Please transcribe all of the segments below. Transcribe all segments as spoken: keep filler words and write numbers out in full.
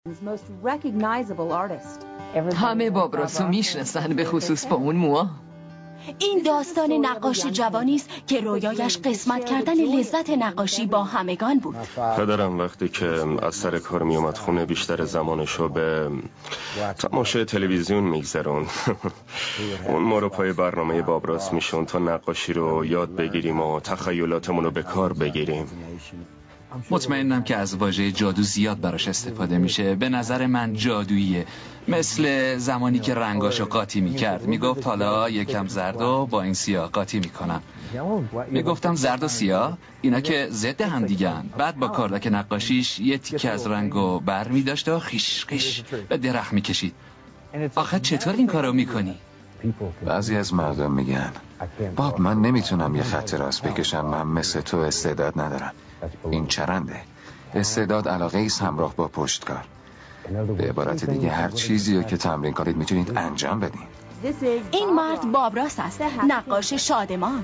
همه باب راسو میشناسن، به خصوص با اون موها. این داستان نقاش جوانی است که رویایش قسمت کردن لذت نقاشی با همگان بود. پدرم وقتی که از سر کار می اومد خونه بیشتر زمانشو به تماشای تلویزیون میگذرون. اون ما رو پای برنامه باب راست میشون تا نقاشی رو یاد بگیریم و تخیلاتمون رو به کار بگیریم. مطمئنم که از واژه جادو زیاد براش استفاده میشه. به نظر من جادوییه، مثل زمانی که رنگاشو قاطی میکرد. میگفت حالا یکم زرد و با این سیاه قاطی میکنم. میگفتم زرد و سیاه اینا که ضد هم دیگن. بعد با کاردک نقاشیش یه تیکه از رنگو بر میداشت و خیش خیش به درخت میکشید. آخه چطور این کارو میکنی؟ بعضی از مردم میگن باب من نمیتونم یه خط راست بکشم، من مثل تو استعداد ندارم. این چرنده. استعداد علاقه ایست همراه با پشتکار. به عبارت دیگه هر چیزی رو که تمرین کنید میتونید انجام بدین. این مرد باب راست است، نقاش شادمان.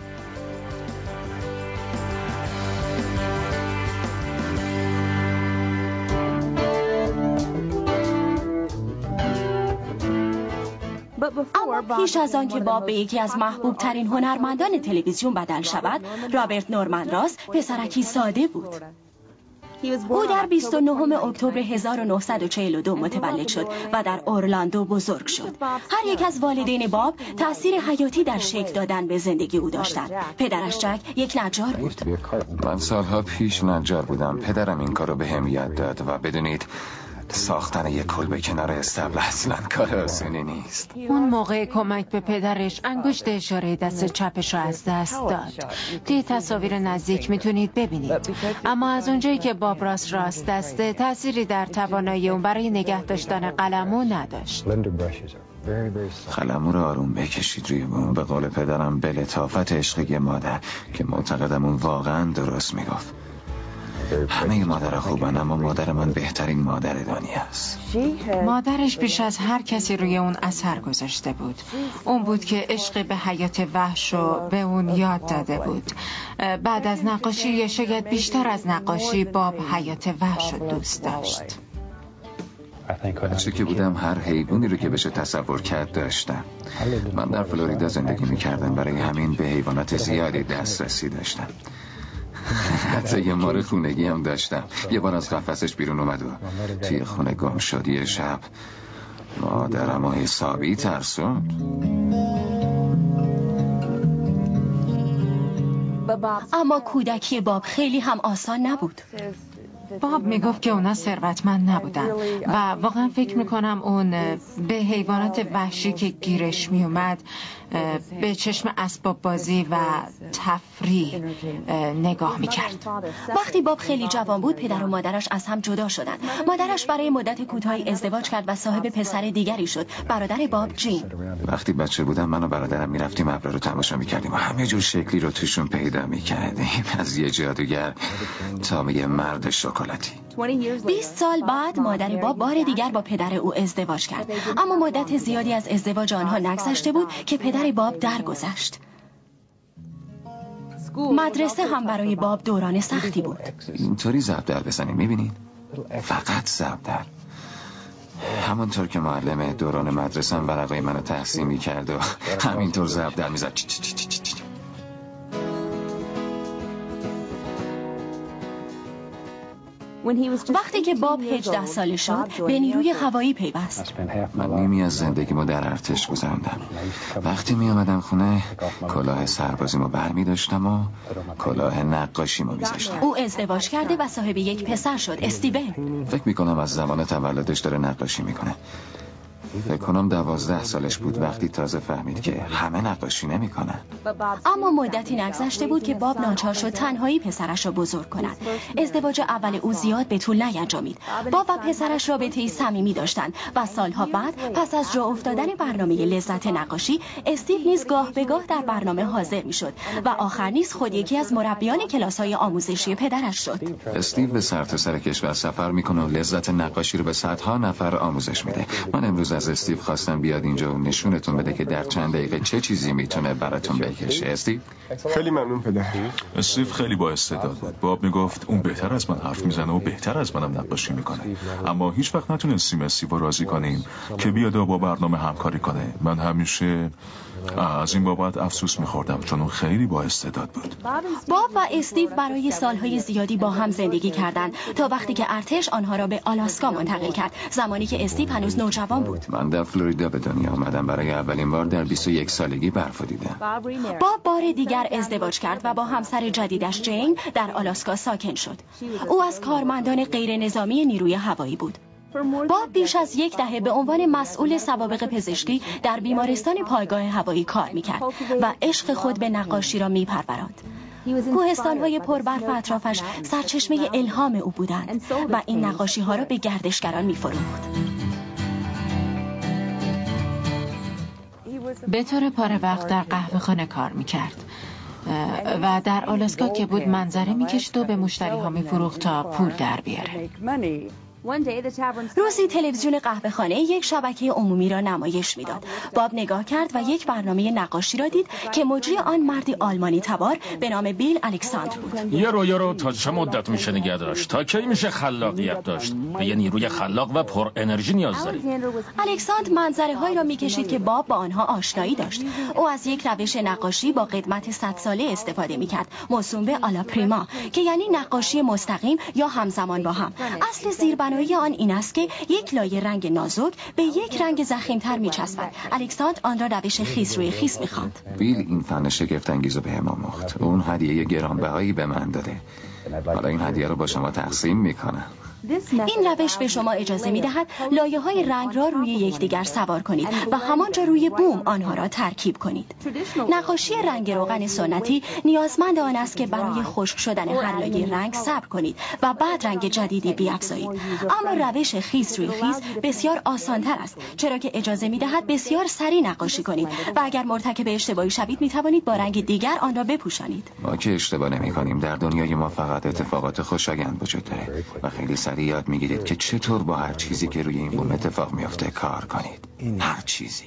اما پیش از آن که باب به یکی از محبوب ترین هنرمندان تلویزیون بدل شود، رابرت نورمن راس پسرکی ساده بود. او در بیست و نهم اکتبر هزار و نهصد و چهل و دو متولد شد و در اورلاندو بزرگ شد. هر یک از والدین باب تأثیر حیاتی در شکل دادن به زندگی او داشتند. پدرش جک یک نجار بود. من سالها پیش نجار بودم. پدرم این کارو به هم یاد داد و بدونید ساختن یک کلبه کنار استبل اصلا کار آسونی نیست. اون موقع کمک به پدرش انگشت اشاره دست چپش رو از دست داد. توی تصاویر نزدیک میتونید ببینید. اما از اونجایی که باب راس راست دسته، تأثیری در توانایی اون برای نگه داشتن قلمو نداشت. قلمو رو آروم بکشید روی بوم. به قول پدرم به لطافت عشقی مادر که معتقدم اون واقعا درست میگفت. همه مادر خوبن اما مادر من بهترین مادر دنیا است. مادرش بیش از هر کسی روی اون اثر گذاشته بود. اون بود که عشق به حیات وحش رو به اون یاد داده بود. بعد از نقاشی یا شاید بیشتر از نقاشی، باب حیات وحش رو دوست داشت. بچه که بودم هر حیوانی رو که بشه تصور کرد داشتم. من در فلوریدا زندگی میکردم، برای همین به حیوانات زیادی دسترسی داشتم. حتی یه مار خونگی هم داشتم. یه بار از قفسش بیرون اومد و توی خونه گم شد. یه شب مادرم و حسابی ترسوند. اما کودکی باب خیلی هم آسان نبود. باب میگفت که اونا ثروتمند نبودن و واقعا فکر میکنم اون به حیوانات وحشی که گیرش میومد به چشم اسباب بازی و تفریح نگاه میکرد. وقتی باب خیلی جوان بود، پدر و مادرش از هم جدا شدند. مادرش برای مدت کوتاهی ازدواج کرد و صاحب پسر دیگری شد، برادر باب جیم. وقتی بچه بودم من و برادرم میرفتیم ابرا رو تماشا میکردیم و همه جور شکلی رو توشون پیدا میکردیم، از یه جادوگر تا یه مرد شکلاتی. بیست سال بعد مادر باب بار دیگر با پدر او ازدواج کرد، اما مدت زیادی از ازدواج آنها نگذشته بود که پدر باب درگذشت. مدرسه هم برای باب دوران سختی بود. اینطوری ضرب در بزنیم، میبینید؟ فقط ضرب در. همونطور که معلم دوران مدرسه هم ورقای منو تحسین میکرد و همینطور ضرب در میزد. وقتی که باب هجده ساله شد، به نیروی هوایی پیوست. من نیمی از زندگیمو در ارتش گذراندم. وقتی می آمدم خونه، کلاه سربازیمو برمی داشتم و کلاه نقاشیمو می زاشتم. او ازدواج کرده و صاحب یک پسر شد، استیون. فکر می کنم از زمان تولدش داره نقاشی میکنه. فکر کنم دوازده سالش بود وقتی تازه فهمید که همه نقاشی نمی کنن. اما مدتی نگذشته بود که باب ناچار شد تنهایی پسرش را بزرگ کند. ازدواج اول او زیاد به طول نینجامید. باب و پسرش رابطه‌ای صمیمی داشتند و سالها بعد پس از جا افتادن برنامه لذت نقاشی، استیو نیز گاه به گاه در برنامه حاضر میشد و آخر نیز خود یکی از مربیان کلاس‌های آموزشی پدرش شد. استیو به سرتاسر کشور سفر میکنه و لذت نقاشی رو به صدها نفر آموزش میده. من امروز امروز از استیو خواستم بیاد اینجا و نشونتون بده که در چند دقیقه چه چیزی میتونه براتون بکشه. استیو؟ خیلی ممنون پدر. استیو خیلی با استعداد بود. باب میگفت اون بهتر از من حرف میزنه و بهتر از منم نقاشی میکنه، اما هیچ وقت نتونستیم استیو رو راضی کنیم که بیاد با برنامه همکاری کنه. من همیشه از این بابت افسوس میخوردم چون اون خیلی با استعداد بود. باب و استیو برای سالهای زیادی با هم زندگی کردند تا وقتی که ارتش آنها را به آلاسکا منتقل کرد، زمانی که استیو هنوز نوجوان بود. من در فلوریدا به دنیا آمدم. برای اولین بار در بیست و یک سالگی برف دیدم. باب بار دیگر ازدواج کرد و با همسر جدیدش جین در آلاسکا ساکن شد. او از کارمندان غیر نظامی نیروی هوایی بود. باب بیش از یک دهه به عنوان مسئول سوابق پزشکی در بیمارستان پایگاه هوایی کار میکرد و عشق خود به نقاشی را میپروراند. کوهستان‌های پربرف اطرافش سرچشمه الهام او بودند و این نقاشی‌ها را به گردشگران می‌فروخت. به طور پاره وقت در قهوه‌خانه کار میکرد و در آلاسکا که بود منظره میکشید و به مشتری‌ها میفروخت تا پول در بیاره. روزی تلویزیون قهوه‌خانه یک شبکه عمومی را نمایش میداد. باب نگاه کرد و یک برنامه نقاشی را دید که مجری آن مردی آلمانی تبار به نام بیل الکساندر بود. یه رویا رو تا چه مدت میشه نگه داشت؟ تا کی میشه خلاقیت داشت؟ به یه نیروی خلاق و پر انرژی نیاز داریم. الکساندر منظره‌هایی را میکشید که باب با آنها آشنایی داشت. او از یک روش نقاشی با قدمت صد ساله استفاده میکرد، موسوم به آلا پریما، که یعنی نقاشی مستقیم یا همزمان با هم. اصل زیر بنایی آن این است که یک لایه رنگ نازک به یک رنگ ضخیم‌تر می‌چسبد. الکساندر آن را روش خیس روی خیس می‌خواند. بیل این فن شگفت‌انگیز رو بهم آموخت. اون هدیه گرانبهایی به من داده. حالا این هدیه رو با شما تقسیم می‌کنم. این روش به شما اجازه می‌دهد لایه‌های رنگ را روی یکدیگر سوار کنید و همانجا روی بوم آنها را ترکیب کنید. نقاشی رنگ روغن سنتی نیازمند آن است که برای خشک شدن هر لایه رنگ صبر کنید و بعد رنگ جدیدی بیافزایید. اما روش خیس روی خیس بسیار آسان‌تر است، چرا که اجازه می‌دهد بسیار سریع نقاشی کنید و اگر مرتکب اشتباهی شوید می‌توانید با رنگ دیگر آن را بپوشانید. ما که اشتباه نمی‌کنیم. در دنیای ما فقط اتفاقات خوشایند وجود داره و خیلی سریع یاد میگیرید که چطور با هر چیزی که روی این بوم اتفاق میفته کار کنید. هر چیزی.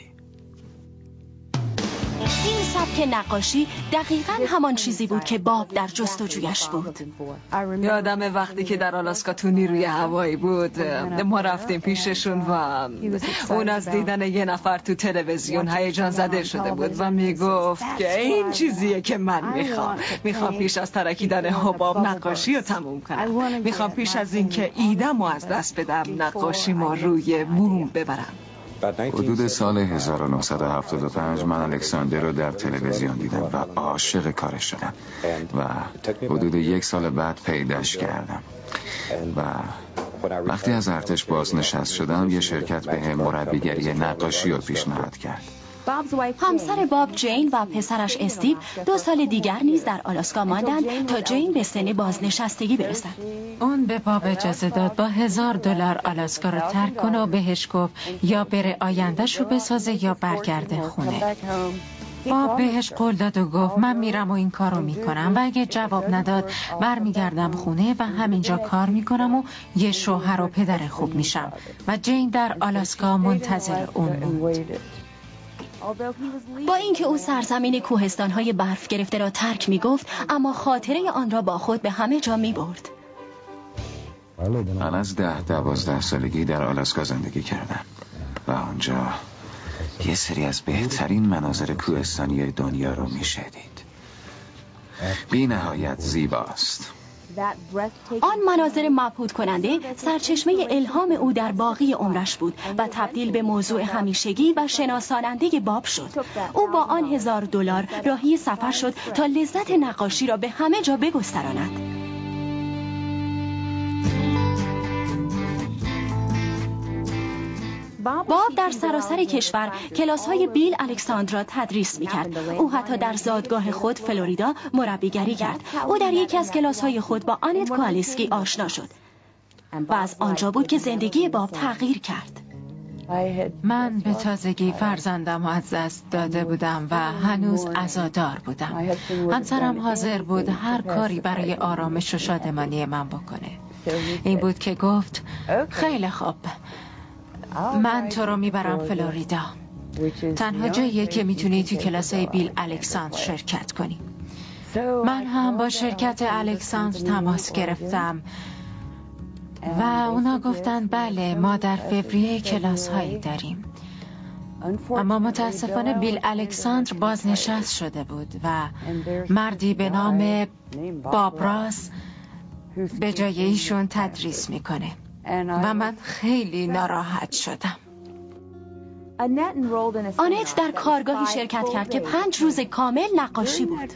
این سبک نقاشی دقیقاً همان چیزی بود که باب در جستجویش بود. یادم وقتی که در آلاسکا تو نیروی هوایی بود، ما رفتیم پیششون و اون از دیدن یه نفر تو تلویزیون هیجان زده شده بود و میگفت که این چیزیه که من میخوام میخوام پیش از ترکیدن حباب نقاشی رو تموم کنم. میخوام پیش از این که ایدم رو از دست بدم نقاشی ما روی بوم ببرم. حدود سال هزار و نهصد و هفتاد و پنج من الکساندر رو در تلویزیون دیدم و عاشق کارش شدم و حدود یک سال بعد پیداش کردم و وقتی از ارتش بازنشست شدم یه شرکت به مربیگری نقاشی رو پیشنهاد کرد. همسر باب جین و پسرش استیو دو سال دیگر نیز در آلاسکا ماندند تا جین به سن بازنشستگی برسد. اون به باب اجازه داد با هزار دلار آلاسکا رو ترک کنه و بهش گفت یا بره آینده‌ش رو بسازه یا برگرده خونه. باب بهش قول داد و گفت من میرم و این کارو میکنم و اگه جواب نداد برمیگردم خونه و همینجا کار میکنم و یه شوهر و پدر خوب میشم و جین در آلاسکا منتظر اون بود. با اینکه او سرزمین کوهستان‌های برف گرفته را ترک می‌گفت، اما خاطره آن را با خود به همه جا می‌برد. من از ده دوازده سالگی در آلاسکا زندگی کردم و آنجا یه سری از بهترین مناظر کوهستانی دنیا رو می‌شدید. بی نهایت زیباست. آن مناظر مبهوت کننده سرچشمه الهام او در باقی عمرش بود و تبدیل به موضوع همیشگی و شناساننده باب شد. او با آن هزار دلار راهی سفر شد تا لذت نقاشی را به همه جا بگستراند. باب در سراسر کشور کلاس‌های بیل الکساندر را تدریس می‌کرد. او حتی در زادگاه خود فلوریدا مربیگری کرد. او در یکی از کلاس‌های خود با آنت کوالیسکی آشنا شد و از آنجا بود که زندگی باب تغییر کرد. من به تازگی فرزندم از دست داده بودم و هنوز عزادار بودم. همسرم حاضر بود هر کاری برای آرامش و شادمانی من بکنه. این بود که گفت خیلی خوب، من تو رو میبرم فلوریدا. تنها جاییه که میتونی تو کلاسای بیل الکساندر شرکت کنی. من هم با شرکت الکساندر تماس گرفتم و اونا گفتن بله ما در فوریه کلاس هایی داریم. اما متاسفانه بیل الکساندر بازنشست شده بود و مردی به نام باب راس به جای ایشون تدریس میکنه و من خیلی ناراحت شدم. آنت در کارگاهی شرکت کرد که پنج روز کامل نقاشی بود.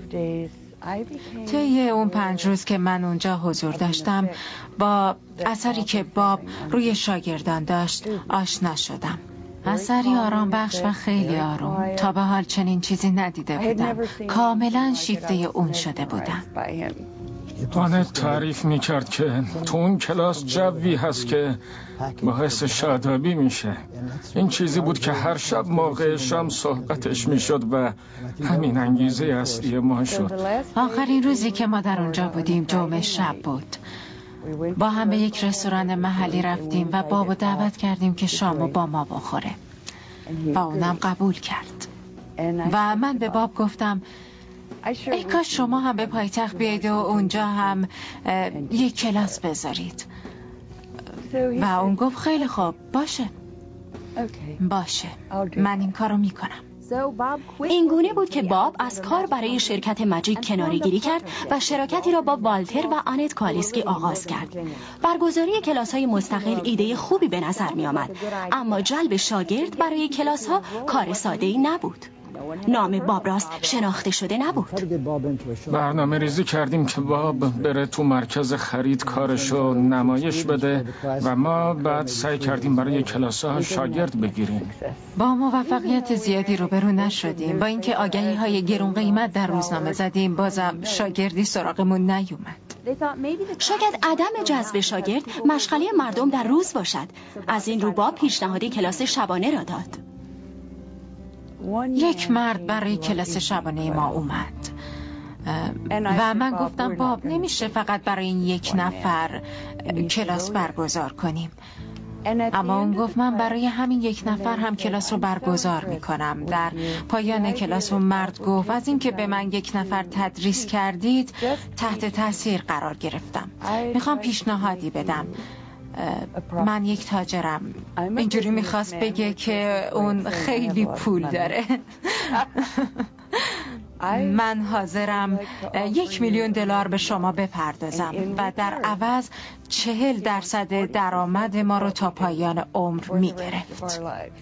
طی اون پنج روز که من اونجا حضور داشتم با اثری که باب روی شاگردان داشت آشنا شدم. اثری آرام بخش و خیلی آروم. تا به حال چنین چیزی ندیده بودم. کاملا شیفته اون شده بودم. آنت تعریف میکرد که تو اون کلاس جوی هست که باعث شادابی میشه. این چیزی بود که هر شب موقع شام صحبتش میشد و همین انگیزه اصلی ما شد. آخرین روزی که ما در اونجا بودیم جمعه شب بود. با هم به یک رستوران محلی رفتیم و بابو دعوت کردیم که شامو با ما بخوره و اونم قبول کرد. و من به باب گفتم ای کاش شما هم به پایتخت بیاید و اونجا هم یک کلاس بذارید. و اون گفت خیلی خوب باشه باشه من این کارو میکنم. این گونه بود که باب از کار برای شرکت مجیک کناره گیری کرد و شراکتی را با والتر و آنت کالیسکی آغاز کرد. برگزاری کلاس های مستقل ایده خوبی به نظر می آمد، اما جلب شاگرد برای کلاس ها کار ساده‌ای نبود. نام باب راست شناخته شده نبود. برنامه ریزی کردیم که باب بره تو مرکز خرید کارشو نمایش بده و ما بعد سعی کردیم برای کلاس‌ها شاگرد بگیریم. با موفقیت زیادی روبرو نشدیم. با اینکه آگهی های گرون قیمت در روزنامه زدیم بازم شاگردی سراغمون نیومد. شاید عدم جذب شاگرد مشغله مردم در روز باشد. از این رو باب پیشنهادی کلاس شبانه را داد. یک مرد برای کلاس شبانه ما اومد و من گفتم باب نمیشه فقط برای این یک نفر کلاس برگزار کنیم. اما اون گفت من برای همین یک نفر هم کلاس رو برگزار میکنم. در پایان کلاس اون مرد گفت از این که به من یک نفر تدریس کردید تحت تاثیر قرار گرفتم. میخوام پیشنهادی بدم. من یک تاجرم. اینجوری میخواست بگه که اون خیلی پول داره. من حاضرم یک میلیون دلار به شما بپردازم و در عوض چهل درصد درآمد ما رو تا پایان عمر میگرفت.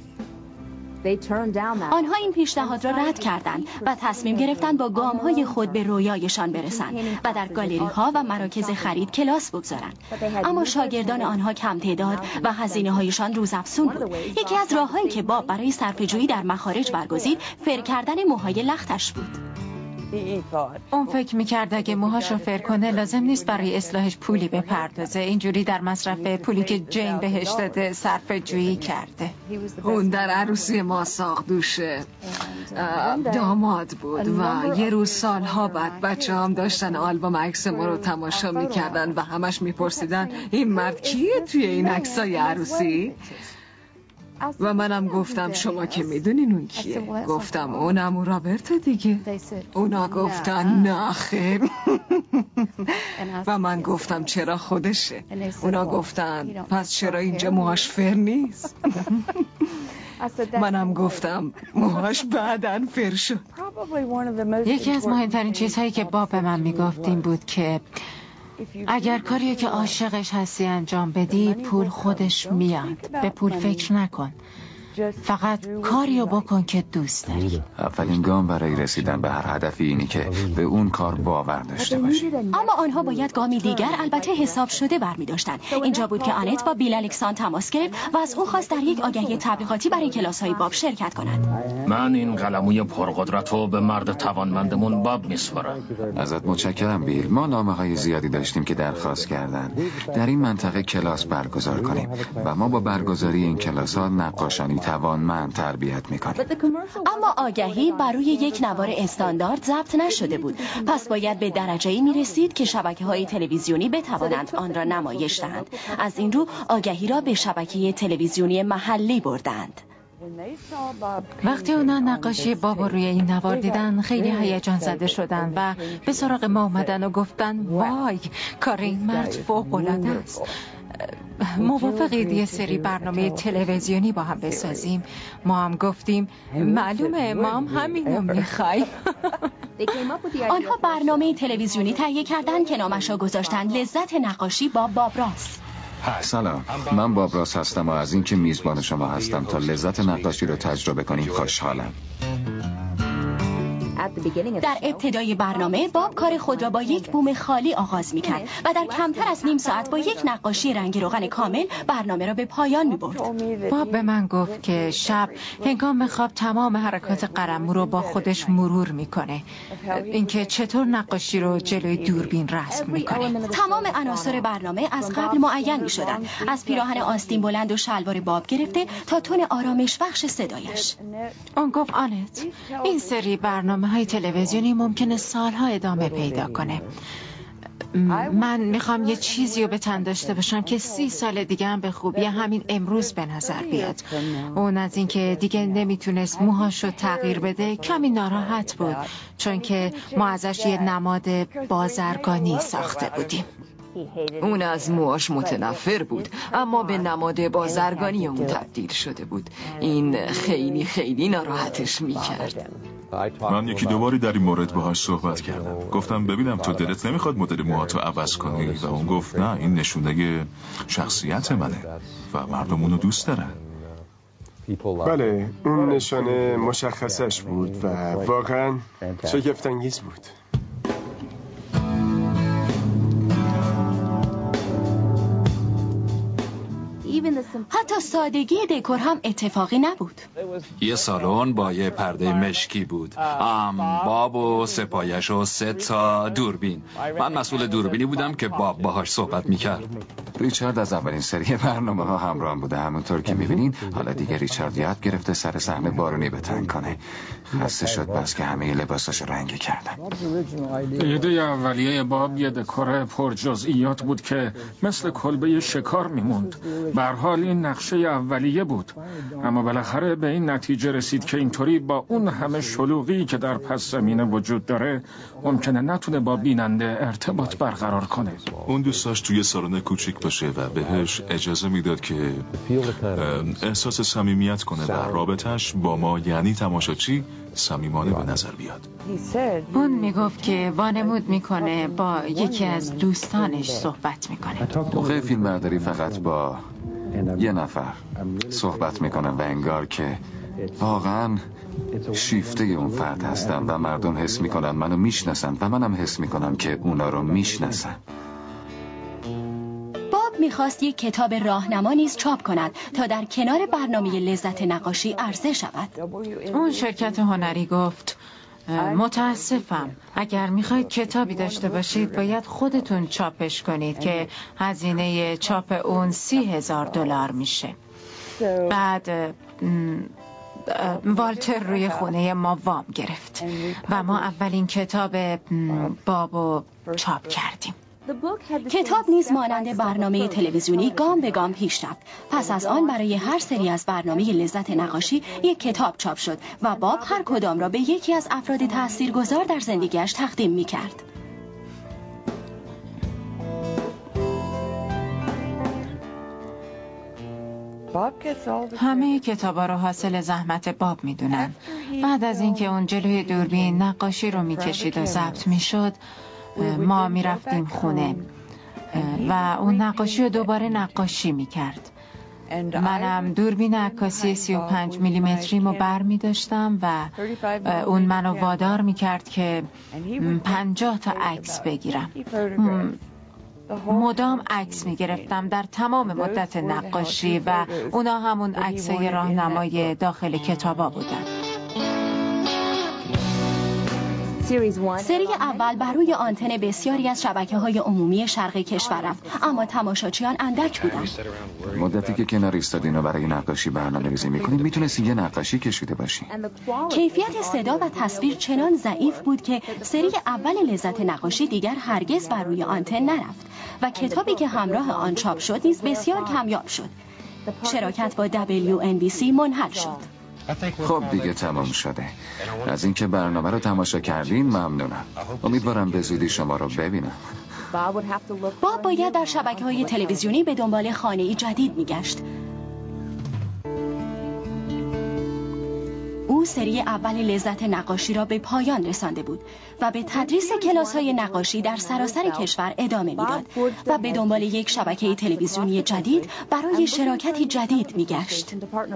آنها این پیشنهاد را رد کردند و تصمیم گرفتند با گام‌های خود به رویایشان برسند و در گالری‌ها و مراکز خرید کلاس بگذارند. اما شاگردان آنها کم تعداد و هزینه‌هایشان روزافزون بود. یکی از راه‌هایی که باب برای صرفه‌جویی در مخارج برگزید فر کردن موهای لختش بود. اون فکر میکرد اگه موهاش رو فر کنه لازم نیست برای اصلاحش پولی بپردازه. اینجوری در مصرف پولی که جین بهش داده صرفه جویی کرده. اون در عروسی ما ساقدوش داماد بود و یه روز سالها بعد بچه هم داشتن آلبوم عکس ما رو تماشا میکردن و همش میپرسیدن این مرد کیه توی این عکسای عروسی؟ و منم گفتم شما که میدونین اون کیه. گفتم اونم اون رابرت دیگه. اونا گفتن نه خیر. و من گفتم چرا خودشه. اونا گفتن پس چرا اینجا موهاش فر نیست. منم گفتم موهاش بعدن فر شد. یکی از مهمترین چیزهایی که باب به من میگفت این بود که اگر کاریو که عاشقش هستی انجام بدی پول خودش میاد. به پول فکر نکن، فقط کاریو بکن که دوست داری. اولین گام برای رسیدن به هر هدفی اینی که به اون کار باور داشته باشی. اما آنها باید گامی دیگر البته حساب شده برمی داشتن. اینجا بود که آنت با بیل الکساندر تماس گرفت و از او خواست در یک آگهی تبلیغاتی برای کلاس‌های باب شرکت کند. من این قلموی پرقدرت رو به مرد توانمندمون باب میسپارم. ازت متشکرم بیل. ما نامه‌های زیادی داشتیم که درخواست کردن در این منطقه کلاس برگزار کنیم و ما با برگزاری این کلاس‌ها نقاشانی توانمند تربیت میکنیم. اما آگهی بر روی یک نوار استاندارد ضبط نشده بود، پس باید به درجه‌ای میرسید که شبکه‌های تلویزیونی بتوانند آن را نمایش دهند. از این رو آگهی را به شبکه تلویزیونی محلی بردند. وقتی اونا نقاشی باب روی این نوار دیدن خیلی هیجان زده شدن و به سراغ ما اومدن و گفتن وای، کار این مرد فوق‌العاده است. موافقید یه سری برنامه تلویزیونی با هم بسازیم؟ ما هم گفتیم معلومه، ما هم همینو میخوایم. آنها برنامه تلویزیونی تهیه کردن که نامش را گذاشتن لذت نقاشی با باب راس. سلام، من باب راس هستم و از اینکه میزبان شما هستم تا لذت نقاشی رو تجربه کنیم خوشحالم. در ابتدای برنامه باب کار خود را با یک بوم خالی آغاز می‌کرد و در کمتر از نیم ساعت با یک نقاشی رنگ روغن کامل برنامه را به پایان می‌برد. باب به من گفت که شب هنگام خواب تمام حرکات قلمو رو با خودش مرور می‌کنه. اینکه چطور نقاشی رو جلوی دوربین رسم می‌کنه. تمام عناصر برنامه از قبل معین می‌شدند، از پیراهن آستین بلند و شلوار باب گرفته تا تون آرامش بخش صدایش. اون گفت آنت، این سری برنامه های تلویزیونی ممکنه سالها ادامه پیدا کنه. من میخوام یه چیزی رو به تن داشته باشم که سی سال دیگه هم به خوبی همین امروز به نظر بیاد. اون از این که دیگه نمیتونست موهاشو تغییر بده کمی ناراحت بود، چون که ما ازش یه نماد بازرگانی ساخته بودیم. اون از موهاش متنفر بود، اما به نماد بازرگانی اون تبدیل شده بود. این خیلی خیلی ناراحتش میکرد. من یکی دوباری در این مورد باهاش صحبت کردم. گفتم ببینم تو دلت نمیخواد مدل موهاتو عوض کنی؟ و اون گفت نه، این نشونه شخصیت منه و مردم اونو دوست دارن. بله، اون نشانه مشخصش بود و واقعا شگفت‌انگیز بود. حتی سادگی دکور هم اتفاقی نبود. یه سالن با یه پرده مشکی بود، ام باب و سپایش و سه تا دوربین. من مسئول دوربینی بودم که باب باهاش صحبت میکرد. ریچارد از اولین سری برنامه ها همراه بوده. همونطور که میبینین حالا دیگه ریچارد یاد گرفته سر صحنه بارونی بتن کنه. خسته شد بس که همه لباساشو رنگی کردن. ایده اولیه باب یه دکور پر جزئیات بود که مثل کلبه شکار میموند. به هر حال این نقشه اولیه بود، اما بالاخره به این نتیجه رسید که اینطوری با اون همه شلوغی که در پس زمینه وجود داره ممکنه نتونه با بیننده ارتباط برقرار کنه. اون دوست داشت توی سالن کوچیک باشه و بهش اجازه میداد که احساس صمیمیت کنه و رابطش با ما یعنی تماشاچی صمیمانه به نظر بیاد. اون میگفت که وانمود میکنه با یکی از دوستانش صحبت میکنه. موقع فیلم برداری فقط با یه نفر صحبت میکنم و انگار که واقعا شیفته اون فرد هستم و مردم حس میکنن منو میشناسن و منم حس میکنم که اونا رو میشناسن. باب میخواست یک کتاب راهنما نیز چاپ کند تا در کنار برنامه لذت نقاشی عرضه شود. اون شرکت هنری گفت متاسفم، اگر میخواید کتابی داشته باشید باید خودتون چاپش کنید که هزینه چاپ اون سی هزار دلار میشه. بعد والتر روی خونه ما وام گرفت و ما اولین کتاب بابو چاپ کردیم. کتاب نیز مانند برنامه تلویزیونی گام به گام پیش رفت. پس از آن برای هر سری از برنامه لذت نقاشی یک کتاب چاپ شد و باب هر کدام را به یکی از افراد تاثیرگذار در زندگیش تقدیم می کرد. همه کتابا رو حاصل زحمت باب میدونن. بعد از اینکه اون جلوی دوربین نقاشی رو میکشید و ضبط میشد، ما میرفتیم خونه و اون نقاشی رو دوباره نقاشی میکرد. منم دوربین عکاسی سی و پنج میلیمتری رو بر میداشتم و اون منو وادار میکرد که پنجاه تا عکس بگیرم. مدام عکس میگرفتم در تمام مدت نقاشی و اونا همون عکسای راهنمای داخل کتابا بودن. سری اول بر روی آنتن بسیاری از شبکه‌های عمومی شرق کشور رفت، اما تماشاچیان اندک بودند. مدتی که کنار ایستادین و برای نقاشی برنامه‌ریزی می‌کنید میتونستین یه نقاشی کشیده باشین. کیفیت صدا و تصویر چنان ضعیف بود که سری اول لذت نقاشی دیگر هرگز بر روی آنتن نرفت و کتابی که همراه آن چاپ شد نیز بسیار کمیاب شد. شراکت با دبلیو ان بی سی منحل شد. خب دیگه تمام شده. از اینکه برنامه رو تماشا کردین ممنونم. امیدوارم به زودی شما رو ببینم. باب باید در شبکه‌های تلویزیونی به دنبال خانه‌ای جدید می‌گشت. او سری اول لذت نقاشی را به پایان رسانده بود و به تدریس کلاس‌های نقاشی در سراسر کشور ادامه می‌داد و به دنبال یک شبکه تلویزیونی جدید برای شراکتی جدید می‌گشت.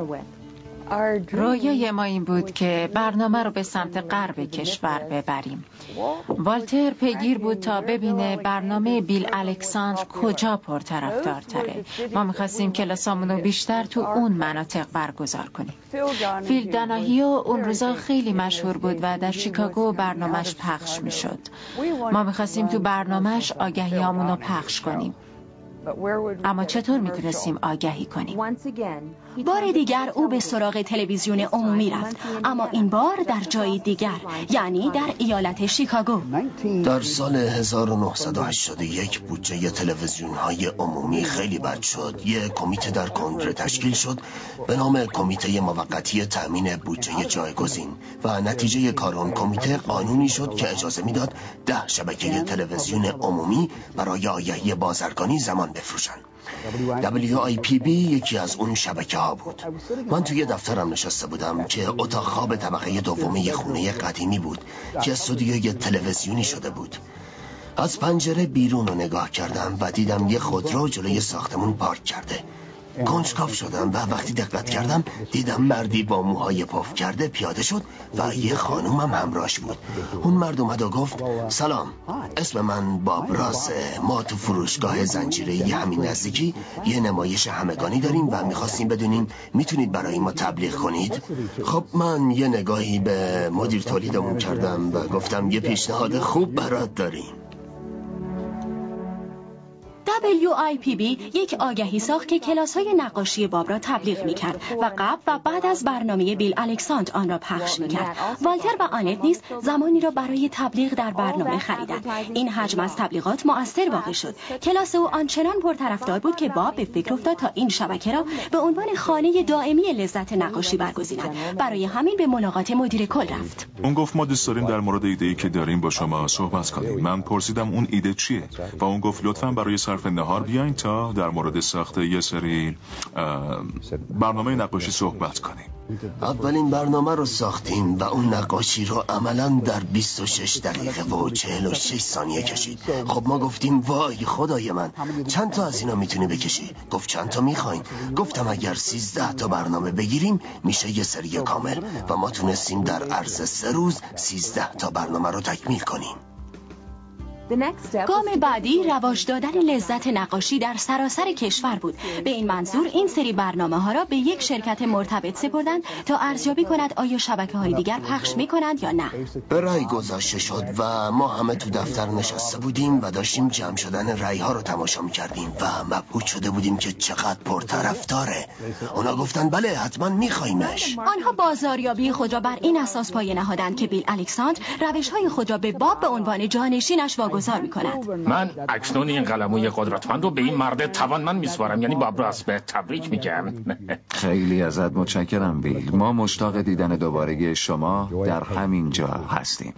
رویای ما این بود که برنامه رو به سمت غرب کشور ببریم. والتر پیگیر بود تا ببینه برنامه بیل الکساندر کجا پرطرفدارتره. ما می‌خواستیم کلاسامون رو بیشتر تو اون مناطق برگزار کنیم. فیل داناهیو اون روزا خیلی مشهور بود و در شیکاگو برنامه‌اش پخش می‌شد. ما می‌خواستیم تو برنامه‌اش آگهیامون رو پخش کنیم. اما چطور میتونستیم آگهی کنیم؟ بار دیگر او به سراغ تلویزیون عمومی رفت، اما این بار در جای دیگر، یعنی در ایالت شیکاگو. در سال هزار و نهصد و هشتاد و یک بودجه تلویزیون‌های عمومی خیلی بد شد. یک کمیته در کنگره تشکیل شد به نام کمیته موقتی تأمین بودجه جایگزین و نتیجه کار آن کمیته قانونی شد که اجازه میداد ده شبکه تلویزیون عمومی برای آگهی بازرگانی زمان بفروشن. دبلیو آی پی بی یکی از اون شبکه ها بود. من توی دفترم نشسته بودم که اتاق خواب طبقه دوم یه خونه قدیمی بود که استودیوی تلویزیونی شده بود. از پنجره بیرون رو نگاه کردم و دیدم یه خودرو جلوی ساختمون پارک کرده. کنجکاو شدم و وقتی دقت کردم دیدم مردی با موهای پف کرده پیاده شد و یه خانومم همراهش بود. اون مرد اومد و گفت سلام، اسم من باب راسه. ما تو فروشگاه زنجیره‌ای همین نزدیکی یه نمایش همگانی داریم و میخواستیم بدونیم میتونید برای ما تبلیغ کنید. خب من یه نگاهی به مدیر تولیدمون کردم و گفتم یه پیشنهاد خوب برات داریم. دبلیو آی پی بی یک آگهی ساخت که کلاس‌های نقاشی باب را تبلیغ می‌کرد و قبل و بعد از برنامه بیل الکساندر آن را پخش می‌کرد. والتر و آنت نیز زمانی را برای تبلیغ در برنامه خریدند. این حجم از تبلیغات مؤثر واقع شد. کلاس او آنچنان پرطرفدار بود که باب به فکر افتاد تا این شبکه را به عنوان خانه دائمی لذت نقاشی برگزیند. برای همین به ملاقات مدیر کل رفت. اون گفت ما دوست داریم در مورد ایده‌ای که داریم با شما صحبت کنیم. من پرسیدم اون ایده چیه و اون گفت لطفاً برای صرف نهار بیاین تا در مورد ساخت یه سری برنامه نقاشی صحبت کنیم. اولین برنامه رو ساختیم و اون نقاشی رو عملاً در بیست و شش دقیقه و چهل و شش ثانیه کشید. خب ما گفتیم وای خدای من، چند تا از اینا میتونی بکشی؟ گفت چند تا میخواین؟ گفتم اگر سیزده تا برنامه بگیریم میشه یه سری کامل و ما تونستیم در عرض سه روز سیزده تا برنامه رو تکمیل کنیم. گام بعدی رواج دادن لذت نقاشی در سراسر کشور بود. به این منظور این سری برنامه ها را به یک شرکت مرتبط سپردند تا ارزیابی کند آیا شبکه های دیگر پخش می کنند یا نه. به رأی گذاشته شد و ما همه تو دفتر نشسته بودیم و داشتیم جمع شدن رأی ها رو تماشا می کردیم و مبهوت شده بودیم که چقدر پرطرفداره. اونا گفتن بله حتما می خایمش. آنها بازاریابی خود را بر این اساس پایه نهادند که بیل الکساندر روش های خود را به باب به عنوان جانشینش واگذار می کند. من اکنون این قلموی قدرتمند رو به این مرد توانمند میسپارم، یعنی باب راس به تبریک میگم. خیلی ازت متشکرم بیل. ما مشتاق دیدن دوباره شما در همین جا هستیم.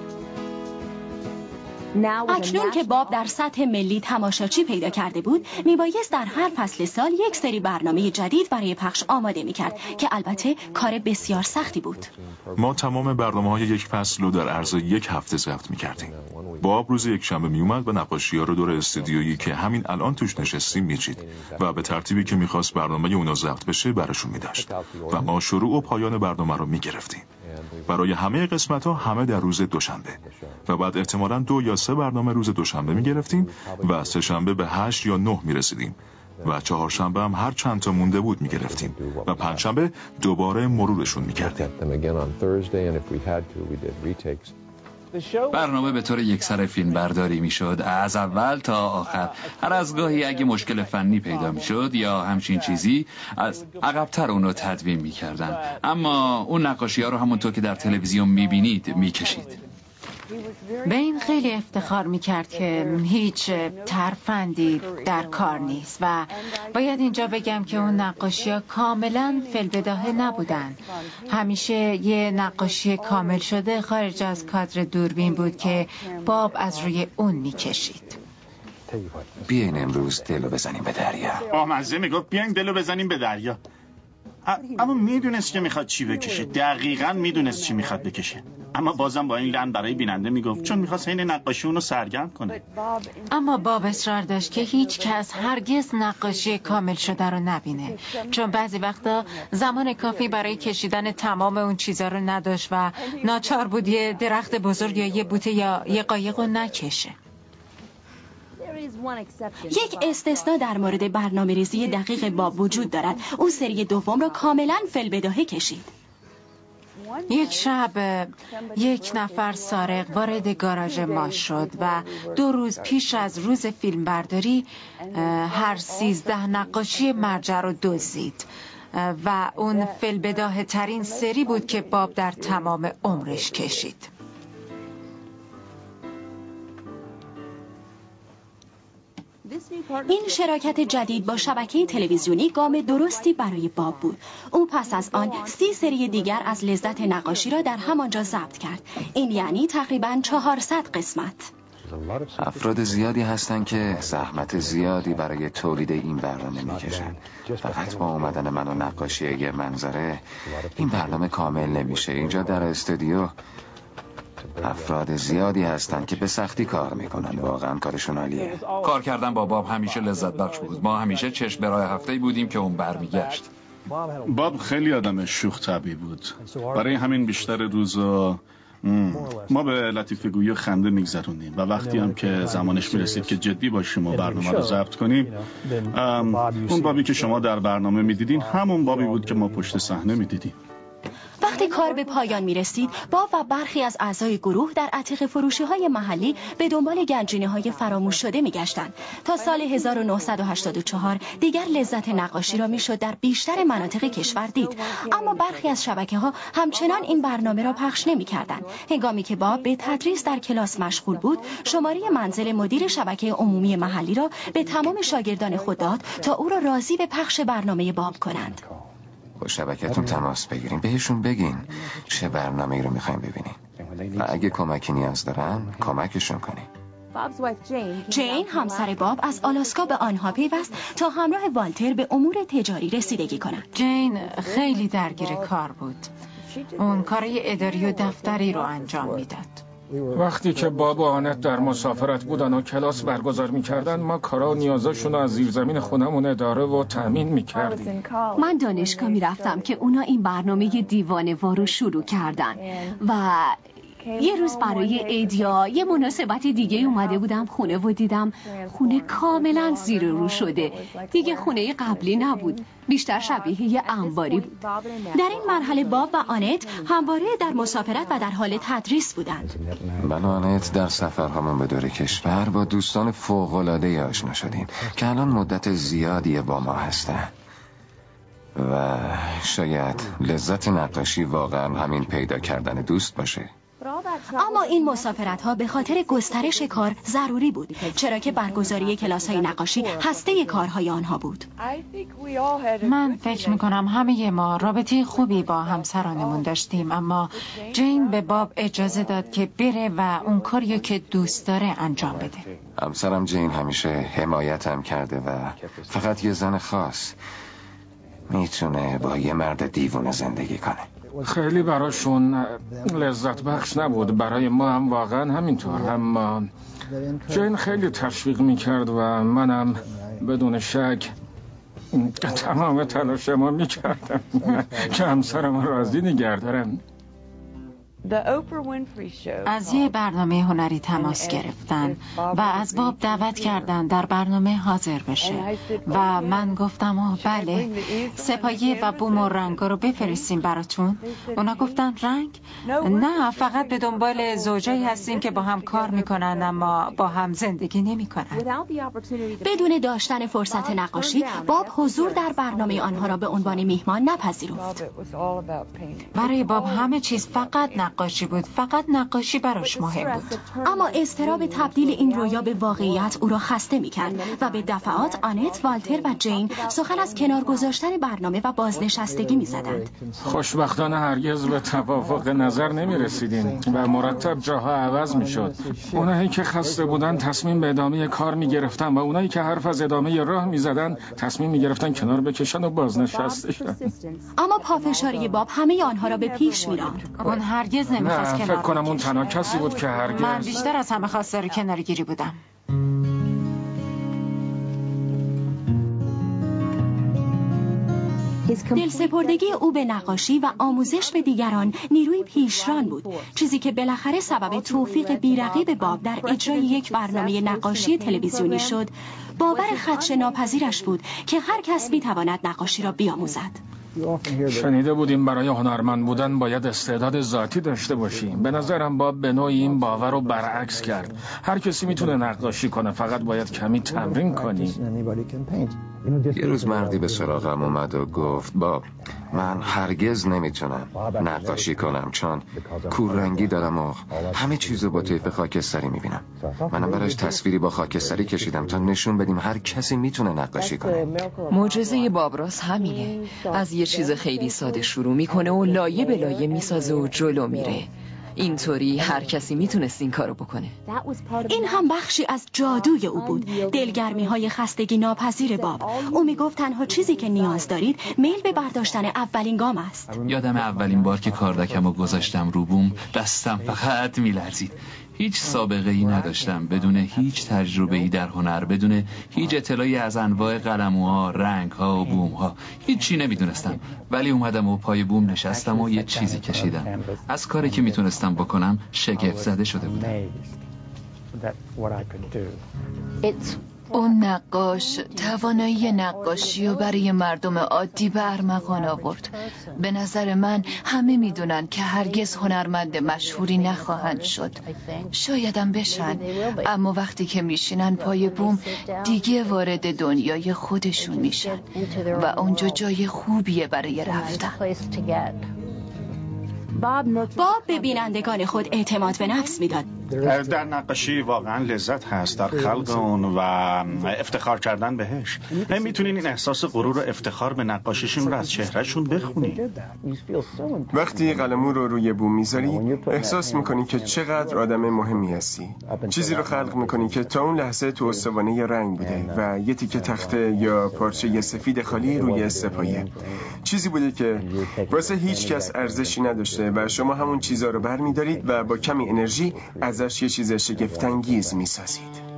اکنون که باب در سطح ملی تماشاچی پیدا کرده بود، میبایست در هر فصل سال یک سری برنامه جدید برای پخش آماده میکرد که البته کار بسیار سختی بود. ما تمام برنامه‌های یک فصل رو در عرض یک هفته ضبط میکردیم. باب روز یک شنبه میومد و نقاشی‌ها رو دور استودیویی که همین الان توش نشستیم میچید و به ترتیبی که میخواست برنامه اونا ضبط بشه براشون میداشت و ما شروع و پایان برنامه رو میگرفتیم. برای همه قسمت‌ها همه در روز دوشنبه و بعد احتمالاً دو یا سه برنامه روز دوشنبه میگرفتیم و سه شنبه به هشت یا نه میرسیدیم و چهارشنبه هم هر چند تا مونده بود میگرفتیم و پنجشنبه دوباره مرورشون میکردیم. برنامه به طور یکسره فیلم برداری می شد، از اول تا آخر. هر از گاهی اگه مشکل فنی پیدا می شد یا همچین چیزی، از عقب‌تر اونو تدوین می کردن. اما اون نقاشی ها رو همونطور که در تلویزیون می بینید می کشید. به این خیلی افتخار میکرد که هیچ ترفندی در کار نیست و باید اینجا بگم که اون نقاشی ها کاملا فی‌البداهه نبودن. همیشه یه نقاشی کامل شده خارج از کادر دوربین بود که باب از روی اون میکشید. بیاین امروز دلو بزنیم به دریا. آمزه میگفت بیاین دلو بزنیم به دریا. اما میدونست که میخواد چی بکشه. دقیقاً میدونست چی میخواد بکشه. اما بازم با این لحن برای بیننده میگفت، چون میخواست حین نقاشی اونو سرگرم کنه. اما باب اصرار داشت که هیچ کس هرگز نقاشی کامل شده رو نبینه، چون بعضی وقتا زمان کافی برای کشیدن تمام اون چیزا رو نداشت و ناچار بود یه درخت بزرگ یا یه بوته یا یه قایق رو نکشه. یک استثنا در مورد برنامه‌ریزی دقیق باب وجود دارد. او سری دوم را کاملا فی‌البداهه کشید. یک شب یک نفر سارق وارد گاراژ ما شد و دو روز پیش از روز فیلم برداری هر سیزده نقاشی مرجع رو دزدید و اون فی‌البداهه ترین سری بود که باب در تمام عمرش کشید. این شراکت جدید با شبکه تلویزیونی گام درستی برای باب بود. او پس از آن سی سری دیگر از لذت نقاشی را در همانجا ضبط کرد. این یعنی تقریباً چهارصد قسمت. افراد زیادی هستن که زحمت زیادی برای تولید این برنامه میکشن. فقط با اومدن من و نقاشی یه منظره این برنامه کامل نمیشه. اینجا در استودیو افراد زیادی هستن که به سختی کار میکنن. واقعا کارشون عالیه. کار کردن با باب همیشه لذت بخش بود. ما همیشه چشم به راه هفته‌ای بودیم که اون برمیگشت. باب خیلی آدم شوخ طبعی بود. برای همین بیشتر روزا ما به لطیفه گویی و خنده میگذروندیم و وقتی هم که زمانش میرسید که جدی باشیم و برنامه رو ضبط کنیم، اون بابی که شما در برنامه میدیدین همون بابی بود که ما پشت صحنه میدیدیم. وقتی کار به پایان می رسید، باب و برخی از اعضای گروه در عتیق فروشی های محلی به دنبال گنجینه های فراموش شده می گشتند. تا سال هزار و نهصد و هشتاد و چهار دیگر لذت نقاشی را می شد در بیشتر مناطق کشور دید، اما برخی از شبکه ها همچنان این برنامه را پخش نمی کردند. هنگامی که باب به تدریس در کلاس مشغول بود، شماره منزل مدیر شبکه عمومی محلی را به تمام شاگردان خود داد تا او را راضی به پخش برنامه باب کنند. با شبکتون تماس بگیرین، بهشون بگین چه برنامه‌ای رو میخوایم ببینین و اگه کمکی نیاز دارن کمکشون کنین. جین همسر باب از آلاسکا به آنها پیوست تا همراه والتر به امور تجاری رسیدگی کند. جین خیلی درگیر کار بود. اون کارای اداری و دفتری رو انجام میداد. وقتی که باب و آنت در مسافرت بودن و کلاس برگزار میکردن، ما کارا و نیازاشون رو از زیرزمین خونمون اداره و تأمین میکردیم. من دانشگاه میرفتم که اونا این برنامه دیوانه‌وار رو شروع کردن و یه روز برای عید یا یه مناسبت دیگه اومده بودم خونه و دیدم خونه کاملا زیر رو شده. دیگه خونه قبلی نبود، بیشتر شبیه یه انباری بود. در این مرحله باب و آنت همواره در مسافرت و در حال تدریس بودند. من و آنت در سفرهامون به دور کشور با دوستان فوق‌العاده آشنا شدیم که الان مدت زیادی با ما هستن و شاید لذت نقاشی واقعا همین پیدا کردن دوست باشه. اما این مسافرت ها به خاطر گسترش کار ضروری بود، چرا که برگزاری کلاس های نقاشی هسته کارهای آنها بود. من فکر میکنم همه ما رابطه خوبی با همسرانمون داشتیم، اما جین به باب اجازه داد که بره و اون کاریو که دوست داره انجام بده. همسرم جین همیشه حمایتم کرده و فقط یه زن خاص میتونه با یه مرد دیوونه زندگی کنه. خیلی براشون لذت بخش نبود، برای ما هم واقعا همینطور، اما جین خیلی تشویق میکرد و منم بدون شک تمام تلاشمو میکردم که همسرم راضی نگه دارم. از یه برنامه هنری تماس گرفتن و از باب دعوت کردن در برنامه حاضر بشه و من گفتم آه بله، سپایه و بوم و رنگا رو بفرستیم براتون. اونا گفتن رنگ؟ نه، فقط به دنبال زوجایی هستیم که با هم کار میکنن اما با هم زندگی نمیکنن. بدون داشتن فرصت نقاشی، باب حضور در برنامه آنها را به عنوان میهمان نپذیرفت. برای باب همه چیز فقط نقاشی بود، فقط نقاشی براش مهم بود. اما اضطراب تبدیل این رویا به واقعیت او را خسته می‌کرد و به دفعات آنت، والتر و جین سخن از کنار گذاشتن برنامه و بازنشستگی می‌زدند. خوشبختانه هرگز به توافق نظر نمی‌رسیدیم و مرتب جاها عوض می‌شد. اونایی که خسته بودن تصمیم به ادامه کار می‌گرفتن و اونایی که حرف از ادامه راه می‌زدن تصمیم می‌گرفتن کنار بکشن و بازنشسته شن. اما پافشاری باب همه آنها را به پیش می‌راند. اون هرگز نمی‌خواست کنار. فکر کنم اون تنها کسی بود که هرگز. من بیشتر از همه خواستار کنارگیری بودم. دلسپردگی او به نقاشی و آموزش به دیگران نیروی پیشران بود، چیزی که بالاخره سبب توفیق بی‌رقیب باب در اجرای یک برنامه نقاشی تلویزیونی شد. باور خدشه ناپذیرش بود که هر کس می‌تواند نقاشی را بیاموزد. شنیده بودیم برای هنرمند بودن باید استعداد ذاتی داشته باشیم. به نظرم باب به نوعی این باور رو برعکس کرد. هر کسی میتونه نقاشی کنه، فقط باید کمی تمرین کنی. یه روز مردی به سراغم اومد و گفت باب، من هرگز نمیتونم نقاشی کنم چون کوررنگی دارم و همه چیزو با طیف خاکستری میبینم. منم براش تصویری با خاکستری کشیدم تا نشون بدیم هر کسی میتونه نقاشی کنه. معجزه باب راس همینه. از یه چیز خیلی ساده شروع میکنه و لایه به لایه میسازه و جلو میره. اینطوری هر کسی میتونست این کارو بکنه. این هم بخشی از جادوی او بود، دلگرمی های خستگی ناپذیر باب. او میگفت تنها چیزی که نیاز دارید میل به برداشتن اولین گام است. یادم اولین بار که کاردکمو گذاشتم رو بوم دستم فقط میلرزید. هیچ سابقه ای نداشتم، بدون هیچ تجربه ای در هنر، بدون هیچ اطلاعی از انواع قلموها، رنگها و بومها، هیچی نمیدونستم. ولی اومدم و پای بوم نشستم و یه چیزی کشیدم. از کاری که میتونستم بکنم شگفت زده شده بودم. اون نقاش توانایی نقاشی رو برای مردم عادی به ارمغان آورد. به نظر من همه میدونن که هرگز هنرمند مشهوری نخواهند شد. شایدم بشن، اما وقتی که میشینن پای بوم دیگه وارد دنیای خودشون میشن و اونجا جای خوبیه برای رفتن. باب به بینندگان خود اعتماد به نفس میداد. در نقاشی واقعا لذت هست، در خلق اون و افتخار کردن بهش. میتونین این احساس غرور و افتخار به نقاشیشون رو از چهرهشون بخونی. وقتی قلمو رو روی بوم میذاری احساس میکنی که چقدر آدم مهمی هستی. چیزی رو خلق میکنی که تا اون لحظه تو استوانه رنگ بوده و یه تیکه تخته یا پارچه سفید خالی روی سپایه. چیزی بوده که واسه هیچ کس ارزشی نداشته و شما همون چیزا رو برمیدارید و با کمی انرژی ازش یه چیز شگفت‌انگیز میسازید.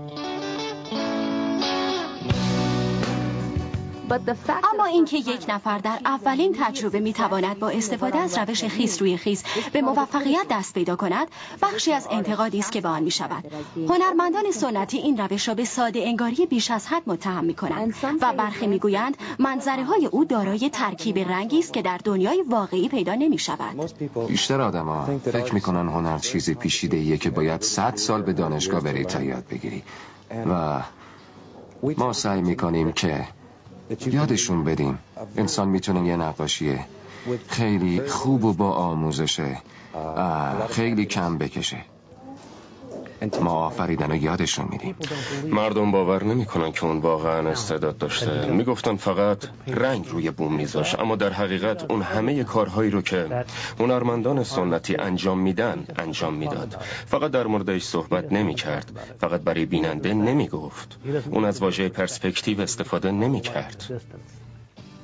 اما اینکه یک نفر در اولین تجربه میتواند با استفاده از روش خیس روی خیس به موفقیت دست پیدا کند، بخشی از انتقادی است که به آن میشود. هنرمندان سنتی این روش را به ساده انگاری بیش از حد متهم میکنند و برخی میگویند منظره های او دارای ترکیب رنگی است که در دنیای واقعی پیدا نمیشود. بیشتر آدما فکر میکنن هنر چیزی پیچیده‌ایه که باید صد سال به دانشگاه بری تا یاد بگیری و ما سعی میکنیم که یادشون بدیم انسان میتونه یه نقاشی خیلی خوب و با آموزشه خیلی کم بکشه. ما آفریدن و یادشون میدیم. مردم باور نمیکنن که اون واقعا استعداد داشته. میگفتن فقط رنگ روی بوم میذاشت، اما در حقیقت اون همه کارهایی رو که هنرمندان سنتی انجام میدن انجام میداد. فقط در موردش صحبت نمیکرد، فقط برای بیننده نمیگفت. اون از واژه پرسپکتیو استفاده نمیکرد.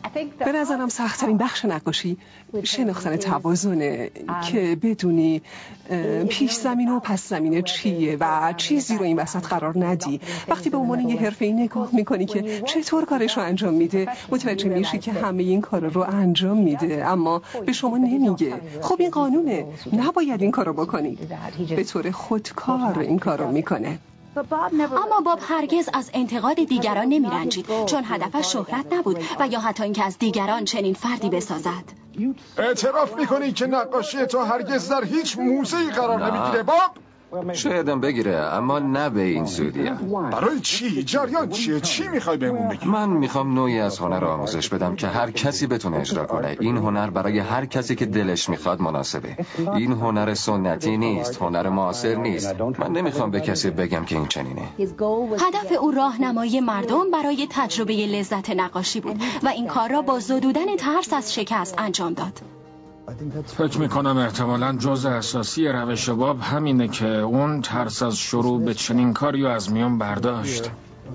به نظرم سخت‌ترین بخش نقاشی شناختن توازنه که بدونی پیش زمین و پس زمینه چیه و چیزی رو این وسط قرار ندی. وقتی به عنوان یه حرفه‌ای نگاه میکنی که چطور کارش رو انجام میده، متوجه میشی که همه این کار رو انجام میده اما به شما نمیگه. خب این قانونه، نباید این کار رو بکنی. به طور خودکار این کار رو میکنه. اما باب هرگز از انتقاد دیگران نمیرنجید، چون هدفش شهرت نبود و یا حتی اینکه از دیگران چنین فردی بسازد. اعتراف میکنی که نقاشی تو هرگز در هیچ موزه‌ای قرار نمیگیره باب؟ شایدم بگیره اما نه به این زودیه. برای چی؟ جریان چیه؟ چی میخوای بهمون بگی؟ من میخوام نوعی از هنر آموزش بدم که هر کسی بتونه اجرا کنه. این هنر برای هر کسی که دلش میخواد مناسبه. این هنر سنتی نیست، هنر معاصر نیست. من نمیخوام به کسی بگم که این چنینه. هدف او راهنمایی مردم برای تجربه لذت نقاشی بود و این کار را با زدودن ترس از شکست انجام داد. فکر میکنم احتمالاً جزء اساسی روش باب همینه که اون ترس از شروع به چنین کاریو از میان برداشت.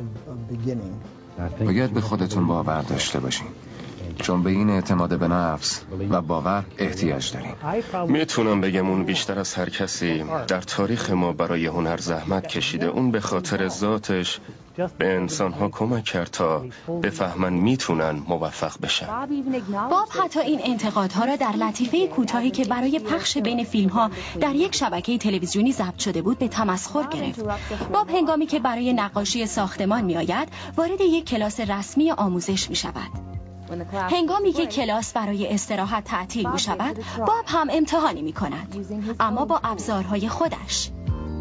باید به خودتون باور داشته باشین، چون به این اعتماد به نفس و باور احتیاج داریم. میتونم بگم اون بیشتر از هر کسی در تاریخ ما برای هنر زحمت کشیده. اون به خاطر ذاتش به انسان‌ها کمک کرد تا بفهمن میتونن موفق بشن. باب حتی این انتقادها را در لطیفه کوتاهی که برای پخش بین فیلم‌ها در یک شبکه تلویزیونی ضبط شده بود به تمسخر گرفت. باب هنگامی که برای نقاشی ساختمان میآید وارد یک کلاس رسمی آموزش میشود. هنگامی که کلاس برای استراحت تعطیل می شود، باب هم امتحانی می کند، اما با ابزارهای خودش.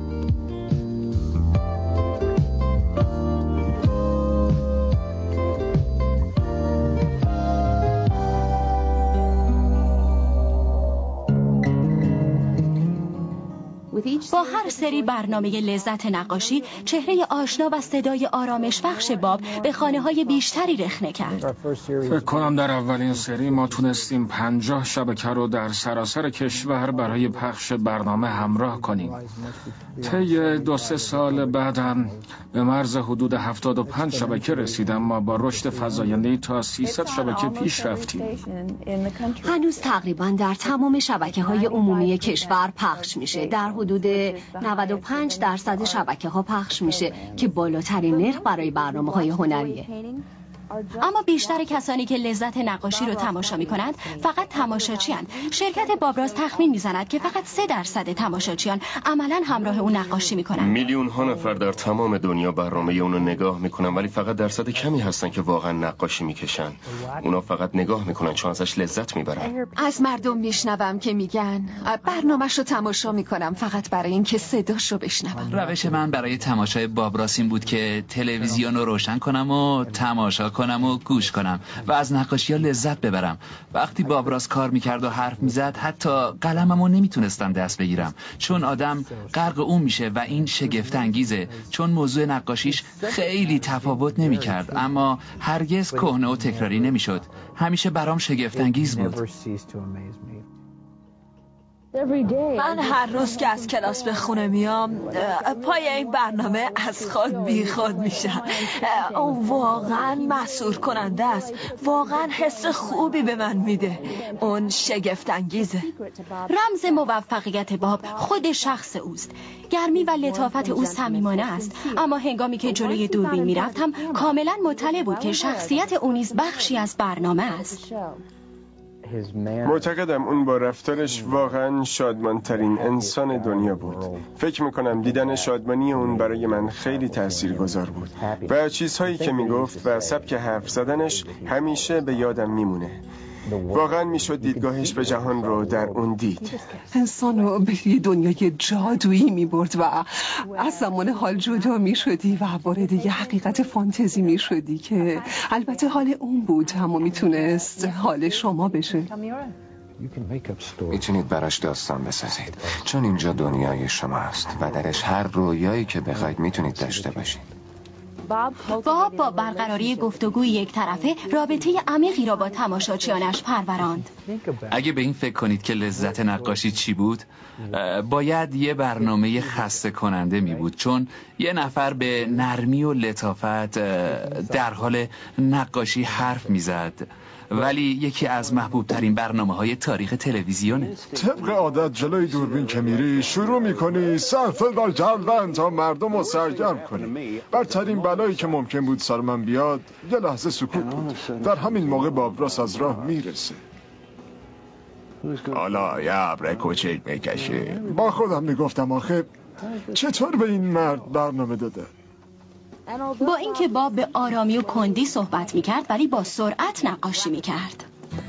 با هر سری برنامه لذت نقاشی، چهره آشنا و صدای آرامش بخش باب به خانه های بیشتری رخنه کرد. فکر کنم در اولین سری ما تونستیم پنجاه شبکه رو در سراسر کشور برای پخش برنامه همراه کنیم. طی دو سه سال بعدم به مرز حدود هفتاد و پنج شبکه رسیدم. ما با رشد فزاینده‌ای تا سیصد شبکه پیش رفتیم. هنوز تقریبا در تمام شبکه های عمومی کشور پخش میشه. در حدود نود و پنج درصد شبکه ها پخش میشه که بالاترین نرخ برای برنامه های هنریه. اما بیشتر کسانی که لذت نقاشی رو تماشا می‌کنند فقط تماشاچیان. شرکت بابراز تخمین می‌زند که فقط سه درصد تماشاچیان عملاً همراه اون نقاشی می‌کنند. میلیون ها نفر در تمام دنیا برنامه اون رو نگاه می‌کنن، ولی فقط درصد کمی هستن که واقعا نقاشی می‌کشن. اونا فقط نگاه می‌کنن چون ازش لذت می‌برن. از مردم میشنوم که میگن برنامه‌ش رو تماشا می‌کنم فقط برای اینکه صداش رو بشنوم. روش من برای تماشای بابراز این بود که تلویزیون رو روشن کنم و تماشا کنم و گوش کنم و از نقاشی‌ها لذت ببرم. وقتی بابراز کار میکرد و حرف میزد حتی قلممو نمیتونستم دست بگیرم، چون آدم غرق اون میشه و این شگفت انگیزه، چون موضوع نقاشیش خیلی تفاوت نمیکرد اما هرگز کهنه و تکراری نمیشد. همیشه برام شگفت انگیز بود. من هر روز که از کلاس به خونه میام پای این برنامه از خود بی خود میشم. اون واقعا مسحور کننده است، واقعا حس خوبی به من میده. اون شگفت انگیزه. رمز موفقیت باب خود شخص اوست. گرمی و لطافت او صمیمانه است، اما هنگامی که جلوی دوربین میرفتم کاملا مطلع بود که شخصیت او نیز بخشی از برنامه است. معتقدم اون با رفتارش واقعا شادمانترین انسان دنیا بود. فکر میکنم دیدن شادمانی اون برای من خیلی تاثیرگذار بود و چیزهایی که میگفت و سبک حرف زدنش همیشه به یادم میمونه. واقعا میشد دیدگاهش به جهان رو در اون دید. انسان رو به یه دنیای جادویی میبرد و از زمان حال جدا میشدی و وارد یه حقیقت فانتزی میشدی که البته حال اون بود اما میتونست حال شما بشه. میتونید براش داستان بسازید، چون اینجا دنیای شما است و درش هر رویایی که بخواید میتونید داشته باشید. باب با برقراری گفتگوی یک طرفه رابطه عمیقی را با تماشاچیانش پروراند. اگه به این فکر کنید که لذت نقاشی چی بود، باید یه برنامه خسته کننده می بود، چون یه نفر به نرمی و لطافت در حال نقاشی حرف می زد ولی یکی از محبوب ترین برنامه های تاریخ تلویزیونه. طبق عادت جلوی دوربین که میری شروع میکنی صرف و کردن تا مردم رو سرگرم کنی. برترین بلایی که ممکن بود سر من بیاد یه لحظه سکوت بود. در همین موقع بابراس از راه میرسه. حالا یه ابر کوچک بکشه. با خودم میگفتم آخه چطور به این مرد برنامه داده؟ با اینکه باب به آرامی و کندی صحبت میکرد ولی با سرعت نقاشی میکرد.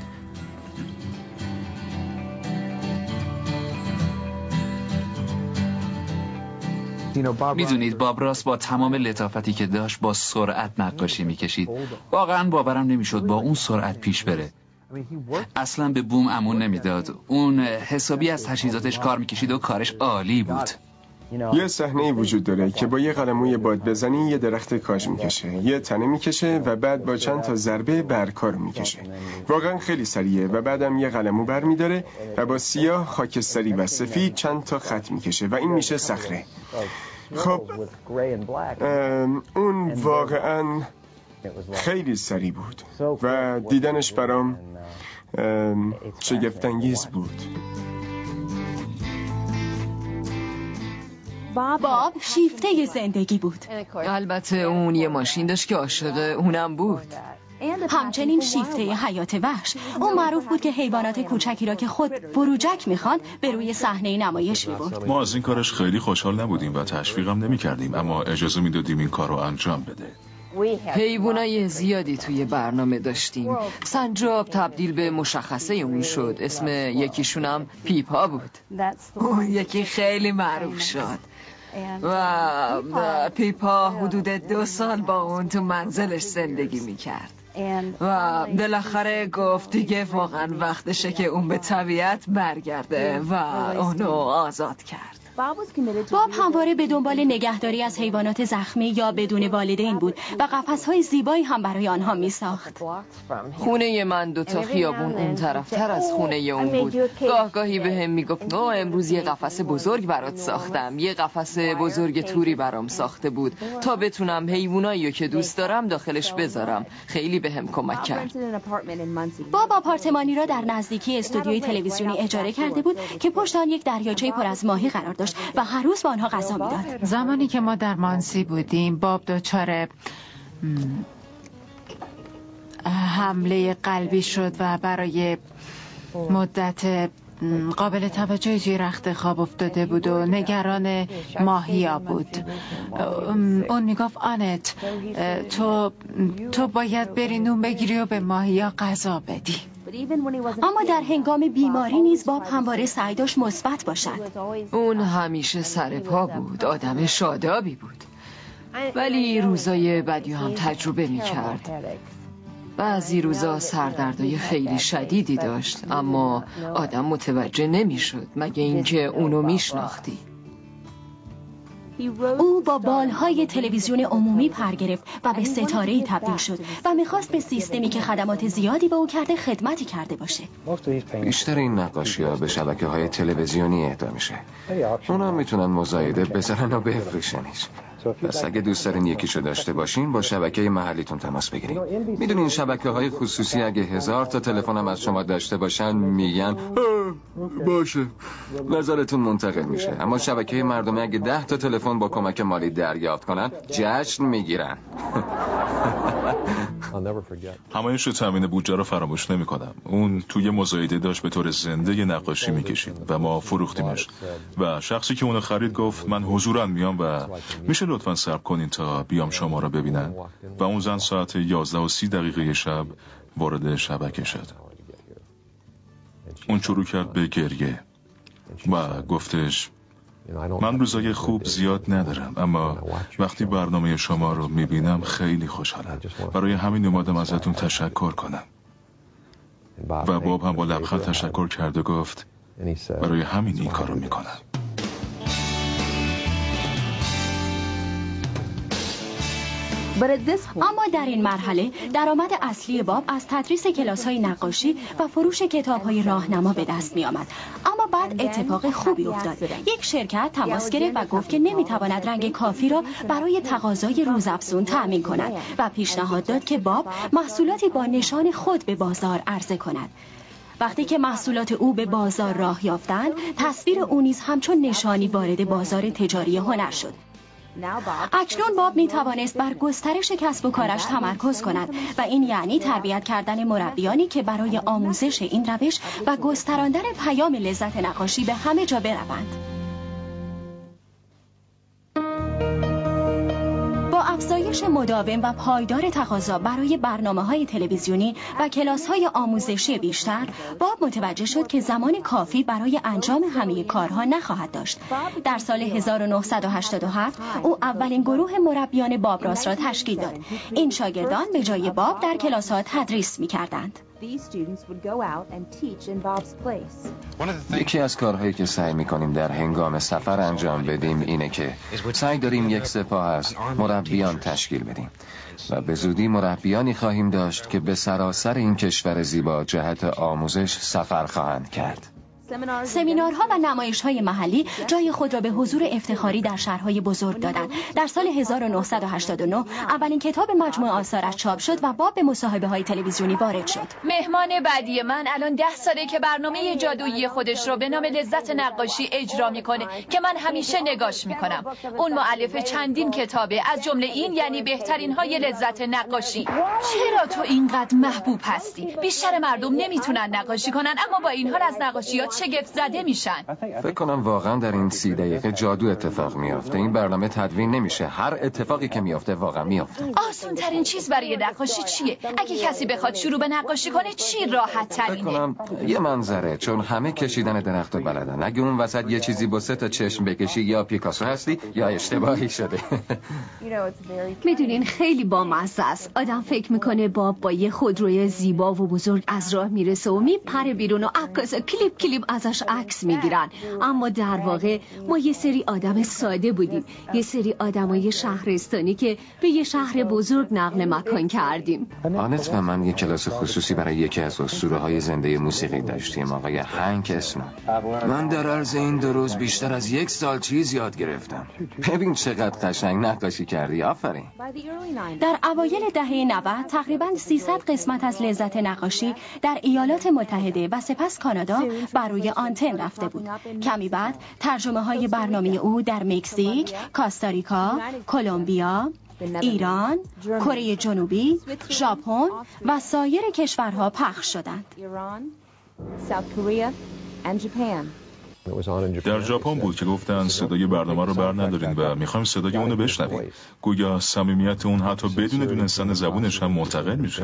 میدونید بابراس با تمام لطافتی که داشت با سرعت نقاشی میکشید. واقعا باورم نمیشد با اون سرعت پیش بره. اصلا به بوم امون نمیداد. اون حسابی از تجهیزاتش کار میکشید و کارش عالی بود. یه صحنه‌ای وجود داره که با یه قلموی باد بزنی یه درخت کاج میکشه، یه تنه میکشه و بعد با چند تا ضربه برکار میکشه. واقعا خیلی سریعه و بعدم یه قلمو بر میداره و با سیاه، خاکستری و سفید چند تا خط میکشه و این میشه صخره. خب اون واقعا خیلی سریع بود و دیدنش برام شگفت‌انگیز بود. باب شیفته زندگی بود. البته اون یه ماشین داشت که عاشق اونم بود. همچنین شیفته حیات وحش. اون معروف بود که حیوانات کوچکی را که خود بروجک میخواند به روی صحنه نمایش میبرد. ما از این کارش خیلی خوشحال نبودیم و تشویقم نمیکردیم، اما اجازه میدادیم این کار رو انجام بده. حیوانای زیادی توی برنامه داشتیم. سنجاب تبدیل به مشخصه اون شد. اسم یکیشونم پیپا بود. اون یکی خیلی معروف شد و پیپا حدود دو سال با اون تو منزلش زندگی میکرد و بالاخره گفت دیگه واقعا وقتشه که اون به طبیعت برگرده و اونو آزاد کرد. باب همواره به دنبال نگهداری از حیوانات زخمی یا بدون والدین بود و قفس‌های زیبایی هم برای آنها می‌ساخت. خونه من دو تا خیابون اون طرفتر از خونه اون بود. گاه گاهی به هم میگفت نه امروز یه قفس بزرگ برات ساختم. یه قفس بزرگ توری برام ساخته بود تا بتونم حیوانایی که دوست دارم داخلش بذارم. خیلی به هم کمک کرد. باب آپارتمانی را در نزدیکی استودیوی تلویزیونی اجاره کرده بود که پشت آن یک دریاچه پر از ماهی قرار داشت و هر روز با آنها غذا میداد. زمانی که ما در مانسی بودیم باب دچار حمله قلبی شد و برای مدت قابل توجهی توی رخت خواب افتاده بود و نگران ماهیا بود. اون میگفت آنت تو تو باید بری نون بگیری و به ماهیا غذا بدی. اما در هنگام بیماری نیز باب همواره سعی داشت مثبت باشد. اون همیشه سر پا بود، آدم شادابی بود، ولی روزای بدی هم تجربه می کرد. بعضی روزا سردردای خیلی شدیدی داشت اما آدم متوجه نمی شد مگه اینکه اونو می شناختی. او با بالهای تلویزیون عمومی پر گرفت و به ستاره‌ای تبدیل شد و میخواست به سیستمی که خدمات زیادی به او کرده خدمتی کرده باشه. بیشتر این نقاشی‌ها به شبکه‌های تلویزیونی اهدا میشه. اونا میتونن مزایده بذارن و بفروشنش. پس اگه دوست دارین یکیشو داشته باشین با شبکه محلیتون تماس بگیرین. میدونین شبکه‌های خصوصی اگه هزار تا تلفن هم از شما داشته باشن میگن باشه نظرتون منتقل میشه، اما شبکه مردمی اگه ده تا تلفن با کمک مالی دریافت کنن جشن میگیرن. همایش تامین بودجه رو فراموش نمی کنم. اون توی مزایده داشت به طور زنده یه نقاشی میکشید و ما فروختیمش و شخصی که اونو خرید گفت من حضوراً میام و میشه لطفاً صبر کنین تا بیام شما رو ببینن. و اون زن ساعت یازده و سی دقیقه شب وارد شبکه شد. اون شروع کرد به گریه و گفتش من روزای خوب زیاد ندارم اما وقتی برنامه شما رو میبینم خیلی خوشحالم. برای همین اومدم ازتون تشکر کنم. و باب هم با لبخند تشکر کرد و گفت برای همین این کارو میکنم. اما در این مرحله درآمد اصلی باب از تدریس کلاس‌های نقاشی و فروش کتاب‌های راهنما به دست می آمد. اما بعد اتفاق خوبی افتاد. یک شرکت تماس گرفت و گفت که نمیتواند رنگ کافی را برای تقاضای روزافزون تأمین کند و پیشنهاد داد که باب محصولاتی با نشان خود به بازار عرضه کند. وقتی که محصولات او به بازار راه یافتند، تصویر او نیز همچون نشانی وارد بازار تجاری هنر شد. اکنون باب می توانست بر گسترش کسب و کارش تمرکز کند و این یعنی تربیت کردن مربیانی که برای آموزش این روش و گستراندن پیام لذت نقاشی به همه جا بروند. با افزایش مداوم و پایدار تقاضا برای برنامه‌های تلویزیونی و کلاس‌های آموزشی بیشتر، باب متوجه شد که زمان کافی برای انجام همه کارها نخواهد داشت. در سال هزار و نهصد و هشتاد و هفت او اولین گروه مربیان بابراس را تشکیل داد. این شاگردان به جای باب در کلاس‌ها تدریس می‌کردند. یکی از کارهایی که سعی می‌کنیم در هنگام سفر انجام بدیم اینه که سعی داریم یک سپاه از مربیان تشکیل بدیم و به زودی مربیانی خواهیم داشت که به سراسر این کشور زیبا جهت آموزش سفر خواهند کرد. سمینارها و نمایش‌های محلی جای خود را به حضور افتخاری در شهرهای بزرگ دادند. در سال هزار و نهصد و هشتاد و نه اولین کتاب مجموعه آثارش چاپ شد و باب به مصاحبه‌های تلویزیونی وارد شد. مهمان بعدی من الان ده ساله که برنامه جادویی خودش رو به نام لذت نقاشی اجرا میکنه که من همیشه نگاش میکنم. اون مؤلف چندین کتابه، از جمله این یعنی بهترین های لذت نقاشی. چرا تو اینقدر محبوب هستی؟ بیشتر مردم نمیتونن نقاشی کنن، اما با این حال از نقاشیات شگفت زده میشن. فکر کنم واقعا در این سی دقیقه جادو اتفاق میافته. این برنامه تدوین نمیشه، هر اتفاقی که میافته واقعا میافته. آسون ترین چیز برای نقاشی چیه؟ اگه کسی بخواد شروع به نقاشی کنه چی راحت ترینه؟ فکر کنم یه منظره، چون همه کشیدن درخت بلدن. اگه اون وسط یه چیزی با سه تا چشم بکشی یا پیکاسو هستی یا اشتباهی شده. میدونین خیلی بامزه است. آدم فکر میکنه باب با یه خودروی زیبا و بزرگ از راه میرسه و میپره بیرون و عکاسا کلیپ کلیپ ازش عکس میگیرن، اما در واقع ما یه سری آدم ساده بودیم، یه سری آدمای شهرستانی که به یه شهر بزرگ نقل مکان کردیم. آنت و من یه کلاس خصوصی برای یکی از اسطوره‌های زنده موسیقی داشتیم، آقای هنک اسنوک. من در عرض این دو روز بیشتر از یک سال چیز یاد گرفتم. ببین چقدر قشنگ نقاشی کردی، آفرین. در اوایل دهه نود تقریباً سیصد قسمت از لذت نقاشی در ایالات متحده و سپس کانادا بر روی آنتن رفته بود. کمی بعد ترجمه های برنامه او در مکزیک، کاستاریکا، کلمبیا، ایران، کره جنوبی، ژاپن و سایر کشورها پخش شدند. در ژاپن بود که گفتن صدای برنامه رو بر ندارین و میخوایم صدای اونو بشنویم. گویا صمیمیت اون حتی بدون دونستن زبونش هم منتقل میشه.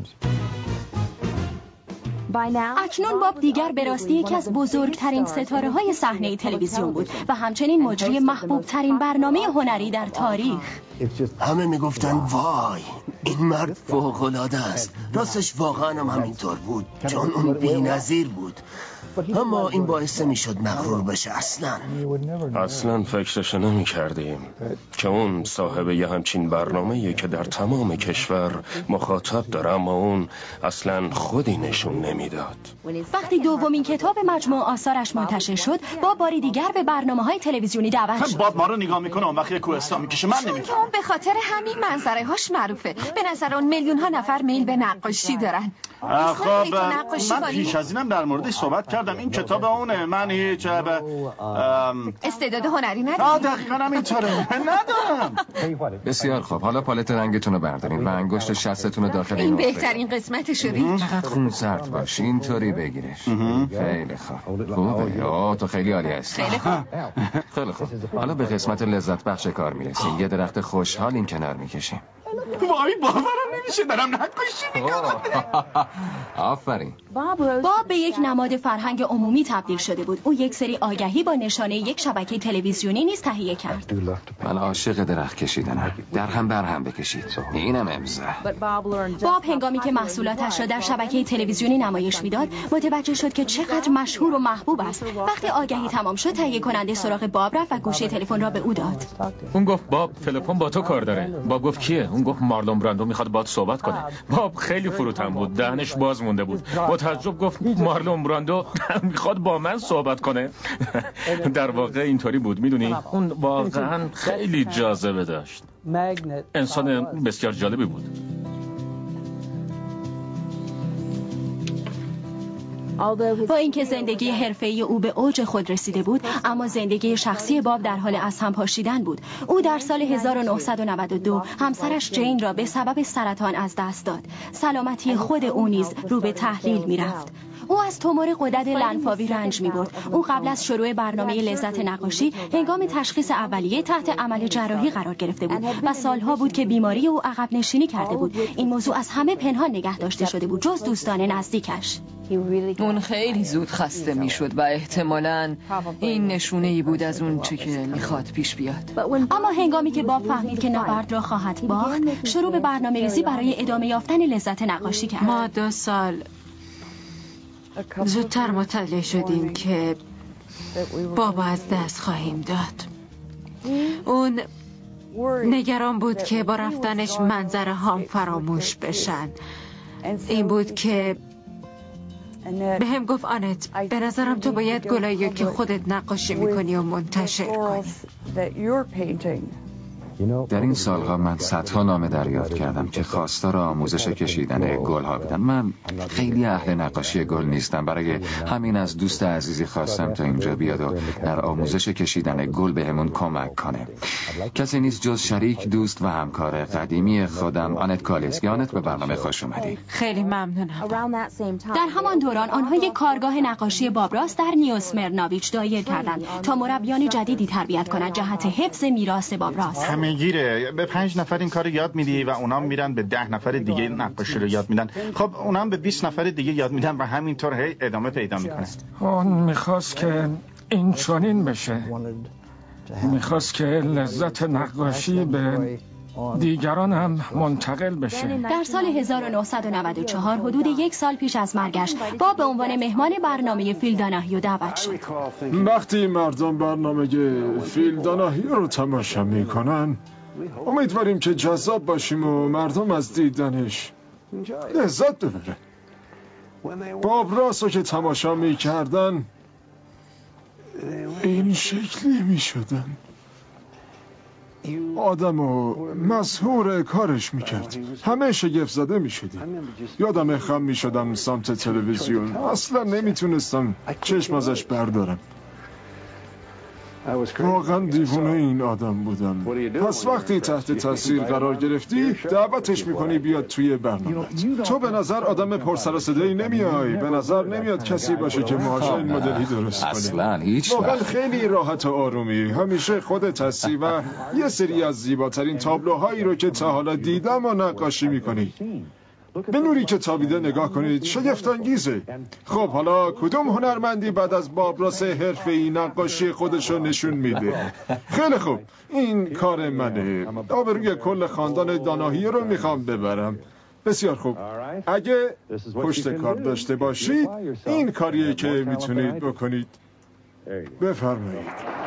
اکنون باب دیگر به راستی یکی از بزرگترین ستاره های صحنه تلویزیون بود و همچنین مجری محبوب ترین برنامه هنری در تاریخ. همه میگفتن وای این مرد فوق‌العاده است. راستش واقعا هم همینطور بود، چون اون بی‌نظیر بود، اما این باعث میشد مغرور بشه. اصلا اصلا فکرش نمی کردیم که اون صاحب یه همچین برنامه‌ایه که در تمام کشور مخاطب داره، اما اون اصلا خودی نشون نمیداد. وقتی دومین کتاب مجموعه آثارش منتشر شد، با باری دیگر به برنامه‌های تلویزیونی دعوت شد. باب ما رو نگاه میکنه، اون وقتی کوهستان میکشه من نمیفهمم. اون به خاطر همین منظره هاش معروفه. به نظر اون میلیون ها نفر میل به نقاشی دارن. خب من پیش از اینم در موردش صحبت کردم. این کتاب اونه، من هیچ استعداد هنری ندارم. آه دقیقاً هم اینطوره، ندارم. بسیار خوب، حالا پالت رنگتون رو بردارین و انگشت شستتون رو داخل این بهترین قسمتشه. چقدر خون سرد باشی، اینطوری بگیرش. خیلی خوب. خوبه، یا تو خیلی عالی هستی. خیلی خوب. خیلی خوب. حالا به قسمت لذت بخش کار میرسیم. یه درخت خوشحال این کنار میکشیم. وای باورم نمیشه دارم نقاشی میکنم. آفرین. باب به یک نماد فرهنگ عمومی تبدیل شده بود. او یک سری آگهی با نشانه یک شبکه تلویزیونی نیز تهیه کرد. من عاشق درخت کشیدنم. در هم بر هم بکشید. اینم امضا. باب هنگامی که محصولاتش را در شبکه تلویزیونی نمایش میداد، متوجه شد که چقدر مشهور و محبوب است. وقتی آگهی تمام شد، تهیه کننده سراغ باب رفت و گوشی تلفن را به او داد. اون گفت باب تلفن با تو کار داره. باب گفت کیه؟ اون گفت مارلون براندو میخواد باهات صحبت کنه. باب خیلی فروتن بود، دهنش باز مونده بود. با تعجب گفت مارلون براندو میخواد با من صحبت کنه. در واقع اینطوری بود، میدونی اون واقعا خیلی جاذبه داشت. انسان بسیار جالبی بود. با اینکه زندگی حرفه‌ای او به اوج خود رسیده بود، اما زندگی شخصی باب در حال از هم پاشیدن بود. او در سال هزار و نهصد و نود و دو همسرش جین را به سبب سرطان از دست داد. سلامتی خود او نیز رو به تحلیل می‌رفت. او از تومور غدد لنفاوی رنج می‌برد. او قبل از شروع برنامه لذت نقاشی هنگام تشخیص اولیه تحت عمل جراحی قرار گرفته بود و سالها بود که بیماری او عقب نشینی کرده بود. این موضوع از همه پنهان نگه داشته شده بود جز دوستان نزدیکش. اون خیلی زود خسته میشد و احتمالاً این نشونه‌ای بود از اون چه که میخواد پیش بیاد. اما هنگامی که باب فهمید که نبرد را خواهد باخت، شروع به برنامه‌ریزی برای ادامه یافتن لذت نقاشی کرد. ما دو سال زودتر مطلع شدیم که بابا از دست خواهیم داد. اون نگران بود که با رفتنش منظره هام فراموش بشن. این بود که به هم گفت آنت به نظرم تو باید گلایی که خودت نقاشی میکنی و منتشر کنی. در این سالها من صدها نامه دریافت کردم که خواستار آموزش کشیدن گل ها بودن. من خیلی اهل نقاشی گل نیستم، برای همین از دوست عزیزی خواستم تا اینجا بیاد و در آموزش کشیدن گل بهمون کمک کنه. کسی نیست جز شریک، دوست و همکار قدیمی خودم، آنت کالسکی. آنت به برنامه خوش اومدی. خیلی ممنونم. در همان دوران آنها یک کارگاه نقاشی بابراس در نیوسمرناویچ دایر کردند تا مربیان جدیدی تربیت کنند جهت حفظ میراث بابراس. گیره به پنج نفر این کار یاد میدی و اونام میرن به ده نفر دیگه نقاشی رو یاد میدن. خب اونام به بیست نفر دیگه یاد میدن و همینطور هی ادامه پیدا میکنه. اون میخواست که این چنین بشه، میخواست که لذت نقاشی به دیگران هم منتقل بشه. در سال هزار و نهصد و نود و چهار حدود یک سال پیش از مرگش با به عنوان مهمان برنامه فیل داناهیو دعوت شد. وقتی مردم برنامه فیل داناهیو رو تماشا میکنن امیدواریم که جذاب باشیم و مردم از دیدنش لذت ببرن. بابراس رو که تماشا میکردن این شکلی میشدن. آدم و مسحور کارش میکرد. همه شگفت زده میشدیم. یادم خم میشدم سمت تلویزیون، اصلا نمیتونستم چشم ازش بردارم. واقعا دیوونه این آدم بودم. پس وقتی تحت تاثیر قرار گرفتی دعوتش میکنی بیاد توی برنامه. تو به نظر آدم پرسر و صدایی نمیای. به نظر نمیاد کسی باشه که ماهاش این مدلی درست کنه. اصلا هیچ واقعا خیلی راحت و آرومی. همیشه خودت هستی و یه سری از زیباترین تابلوهایی رو که تا حالا دیدم و نقاشی میکنی. به نوری که تابیده نگاه کنید، شگفت انگیزه. خب حالا کدوم هنرمندی بعد از بابراس حرفه‌ای نقاشی خودشو نشون میده؟ خیلی خوب، این کار منه. آبروی کل خاندان داناهیو رو میخوام ببرم. بسیار خوب، اگه پشت کار داشته باشید این کاریه که میتونید بکنید. بفرمایید.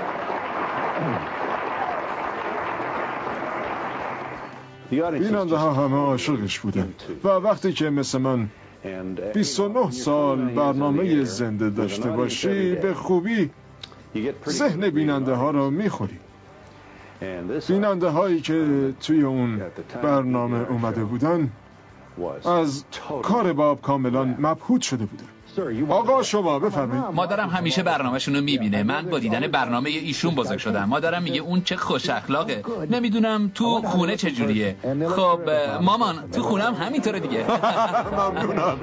بیننده ها همه عاشقش بودن و وقتی که مثل من بیست و نه سال برنامه زنده داشته باشی به خوبی ذهن بیننده ها رو میخوری. بیننده هایی که توی اون برنامه اومده بودن از کار باب کاملا مبهوت شده بودن. آقا شما بفرمایید. مادرم همیشه برنامه‌شون رو میبینه. من با دیدن برنامه ایشون بزرگ شدم. مادرم میگه اون چه خوش اخلاقه. نمیدونم تو خونه چجوریه. خب مامان تو خونم همینطوره دیگه. ممنونم.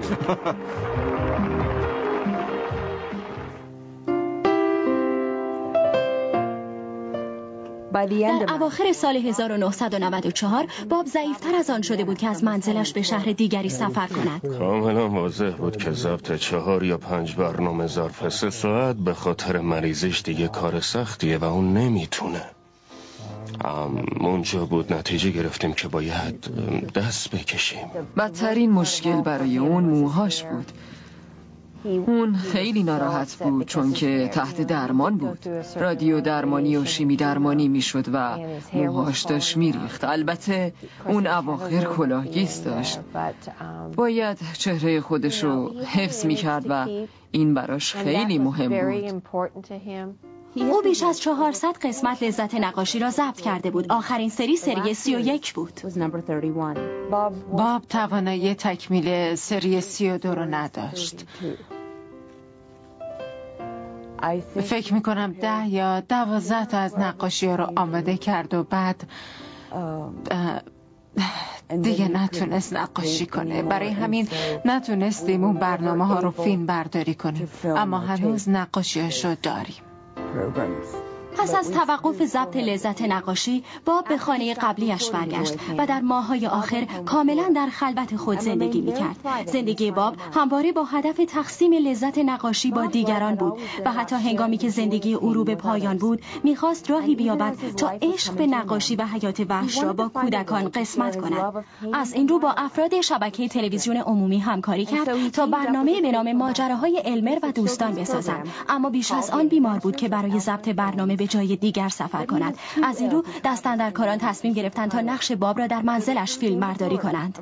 در اواخر سال هزار و نهصد و نود و چهار باب ضعیفتر از آن شده بود که از منزلش به شهر دیگری سفر کند. کاملا واضح بود که ضبط چهار یا پنج برنامه ظرف سه ساعت به خاطر مریضش دیگه کار سختیه و اون نمیتونه. اونجا بود نتیجه گرفتیم که باید دست بکشیم. بدترین مشکل برای اون موهاش بود. اون خیلی ناراحت بود چون که تحت درمان بود. رادیو درمانی و شیمی درمانی میشد و موهاش داشت میریخت. البته اون اواخر کلاهگیس داشت. باید چهره خودشو حفظ میکرد و این براش خیلی مهم بود. او بیش از چهارصد قسمت لذت نقاشی را ضبط کرده بود. آخرین سری سری سی و یک بود. باب توانایی تکمیل سری سی و دو رو نداشت. فکر میکنم ده یا دوازده تا از نقاشی ها رو آماده کرد و بعد دیگه نتونست نقاشی کنه. برای همین نتونستیم اون برنامه ها رو فیلم برداری کنیم، اما هنوز نقاشیاش رو داریم. پس از توقف ضبط لذت نقاشی، باب به خانه قبلیش برگشت و در ماه‌های آخر کاملا در خلوت خود زندگی می‌کرد. زندگی باب همواره با هدف تقسیم لذت نقاشی با دیگران بود و حتی هنگامی که زندگی او رو به پایان بود، می‌خواست راهی بیابد تا عشق به نقاشی و حیات وحش را با کودکان قسمت کند. از این رو با افراد شبکه تلویزیون عمومی همکاری کرد تا برنامه به نام ماجراهای المر و دوستان بسازند، اما بیش از آن بیمار بود که برای ضبط برنامه به جای دیگر سفر کند. از این رو دستاندرکاران تصمیم گرفتند تا نقش باب را در منزلش فیلم برداری کنند.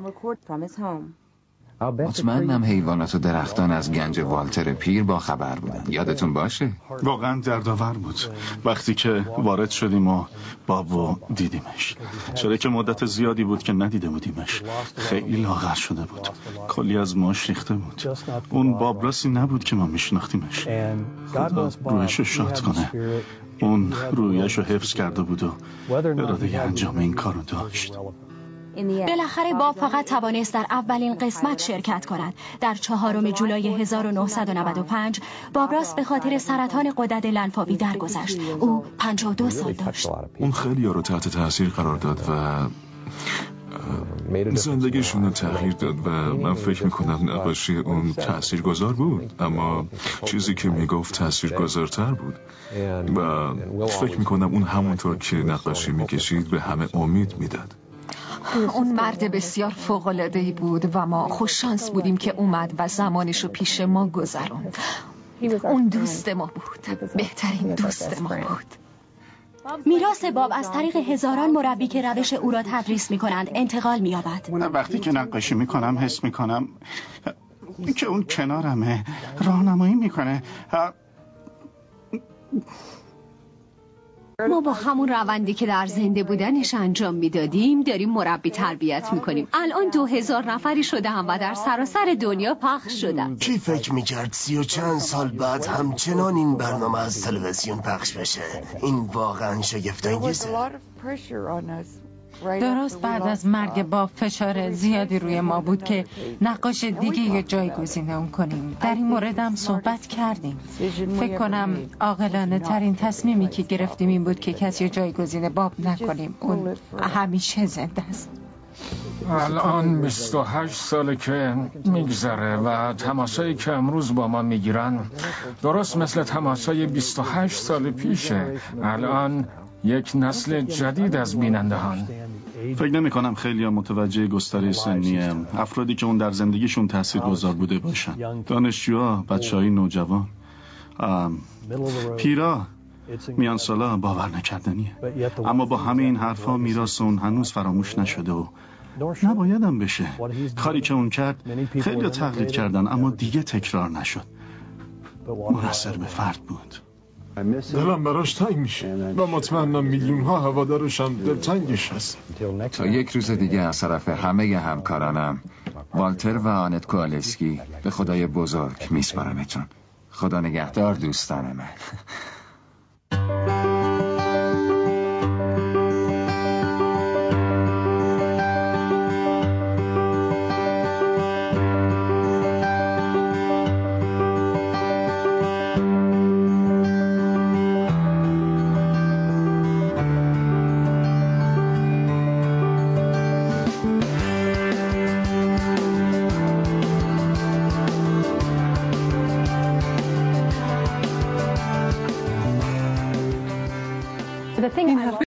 مطمئنم حیوانات و درختان از گنج والتر پیر با خبر بودن. یادتون باشه؟ واقعا دردآور بود وقتی که وارد شدیم و بابو دیدیمش. چرا که مدت زیادی بود که ندیده بودیمش. خیلی لاغر شده بود، کلی از ماش ریخته بود. اون باب راسی نبود که ما میشناختیمش. خدا روحشو شاد کنه. اون رویشو حفظ کرده بود و اراده انجام این کارو داشت. بالاخره باب فقط توانست در اولین قسمت شرکت کند. در چهارم جولای هزار و نهصد و نود و پنج باب راس به خاطر سرطان غدد لنفاوی درگذشت. او پنجاه و دو سال داشت. اون خیلی ها رو تحت تاثیر قرار داد و زندگیشون رو تغییر داد و من فکر میکنم نقاشی اون تأثیر گذار بود، اما چیزی که میگفت تأثیر گذارتر بود و فکر میکنم اون همونطور که نقاشی میکشید به همه امید میداد. اون مرد بسیار فوق‌العاده‌ای بود و ما خوششانس بودیم که اومد و زمانشو پیش ما گذروند. اون دوست ما بود، بهترین دوست ما بود. میراث باب از طریق هزاران مربی که روش او را تدریس می‌کنند انتقال می‌یابد. وقتی که نقاشی می‌کنم حس می‌کنم که اون کنارمه، راهنمایی می‌کنه. ما با همون روندی که در زنده بودنش انجام میدادیم داریم مربی تربیت میکنیم. الان دو هزار نفری شده هم و در سراسر دنیا پخش شدن. کی فکر میکرد سی و چند سال بعد همچنان این برنامه از تلویزیون پخش بشه؟ این واقعا شگفت‌انگیزه. درست بعد از مرگ باب فشار زیادی روی ما بود که نقاش دیگه یا جایگزین اون کنیم. در این مورد هم صحبت کردیم. فکر کنم عاقلانه ترین تصمیمی که گرفتیم این بود که کسی جایگزین باب نکنیم. اون همیشه زنده است. الان بیست و هشت ساله که میگذره و تماسایی که امروز با ما میگیرن درست مثل تماسای بیست و هشت سال پیشه. الان یک نسل جدید از بینندهان. فکر نمی کنم خیلی متوجه گستره سنی افرادی که اون در زندگیشون تاثیرگذار بوده باشن. دانشجوها، بچه‌های نوجوان، پیرا، میان سالا باور نکردنیه. اما با همه این حرفا میراث اون هنوز فراموش نشده و نبایدم بشه. کاری که اون کرد خیلی تقلید کردن اما دیگه تکرار نشد. منحصر به فرد بود. دلم براش تنگ میشه و مطمئنم میلیون ها هوادارش هم دلتنگش هست. تا یک روز دیگه از طرف همه همکارانم، والتر و آنت کوالسکی، به خدای بزرگ میسپارمتون. خدا نگهدار دوستان من.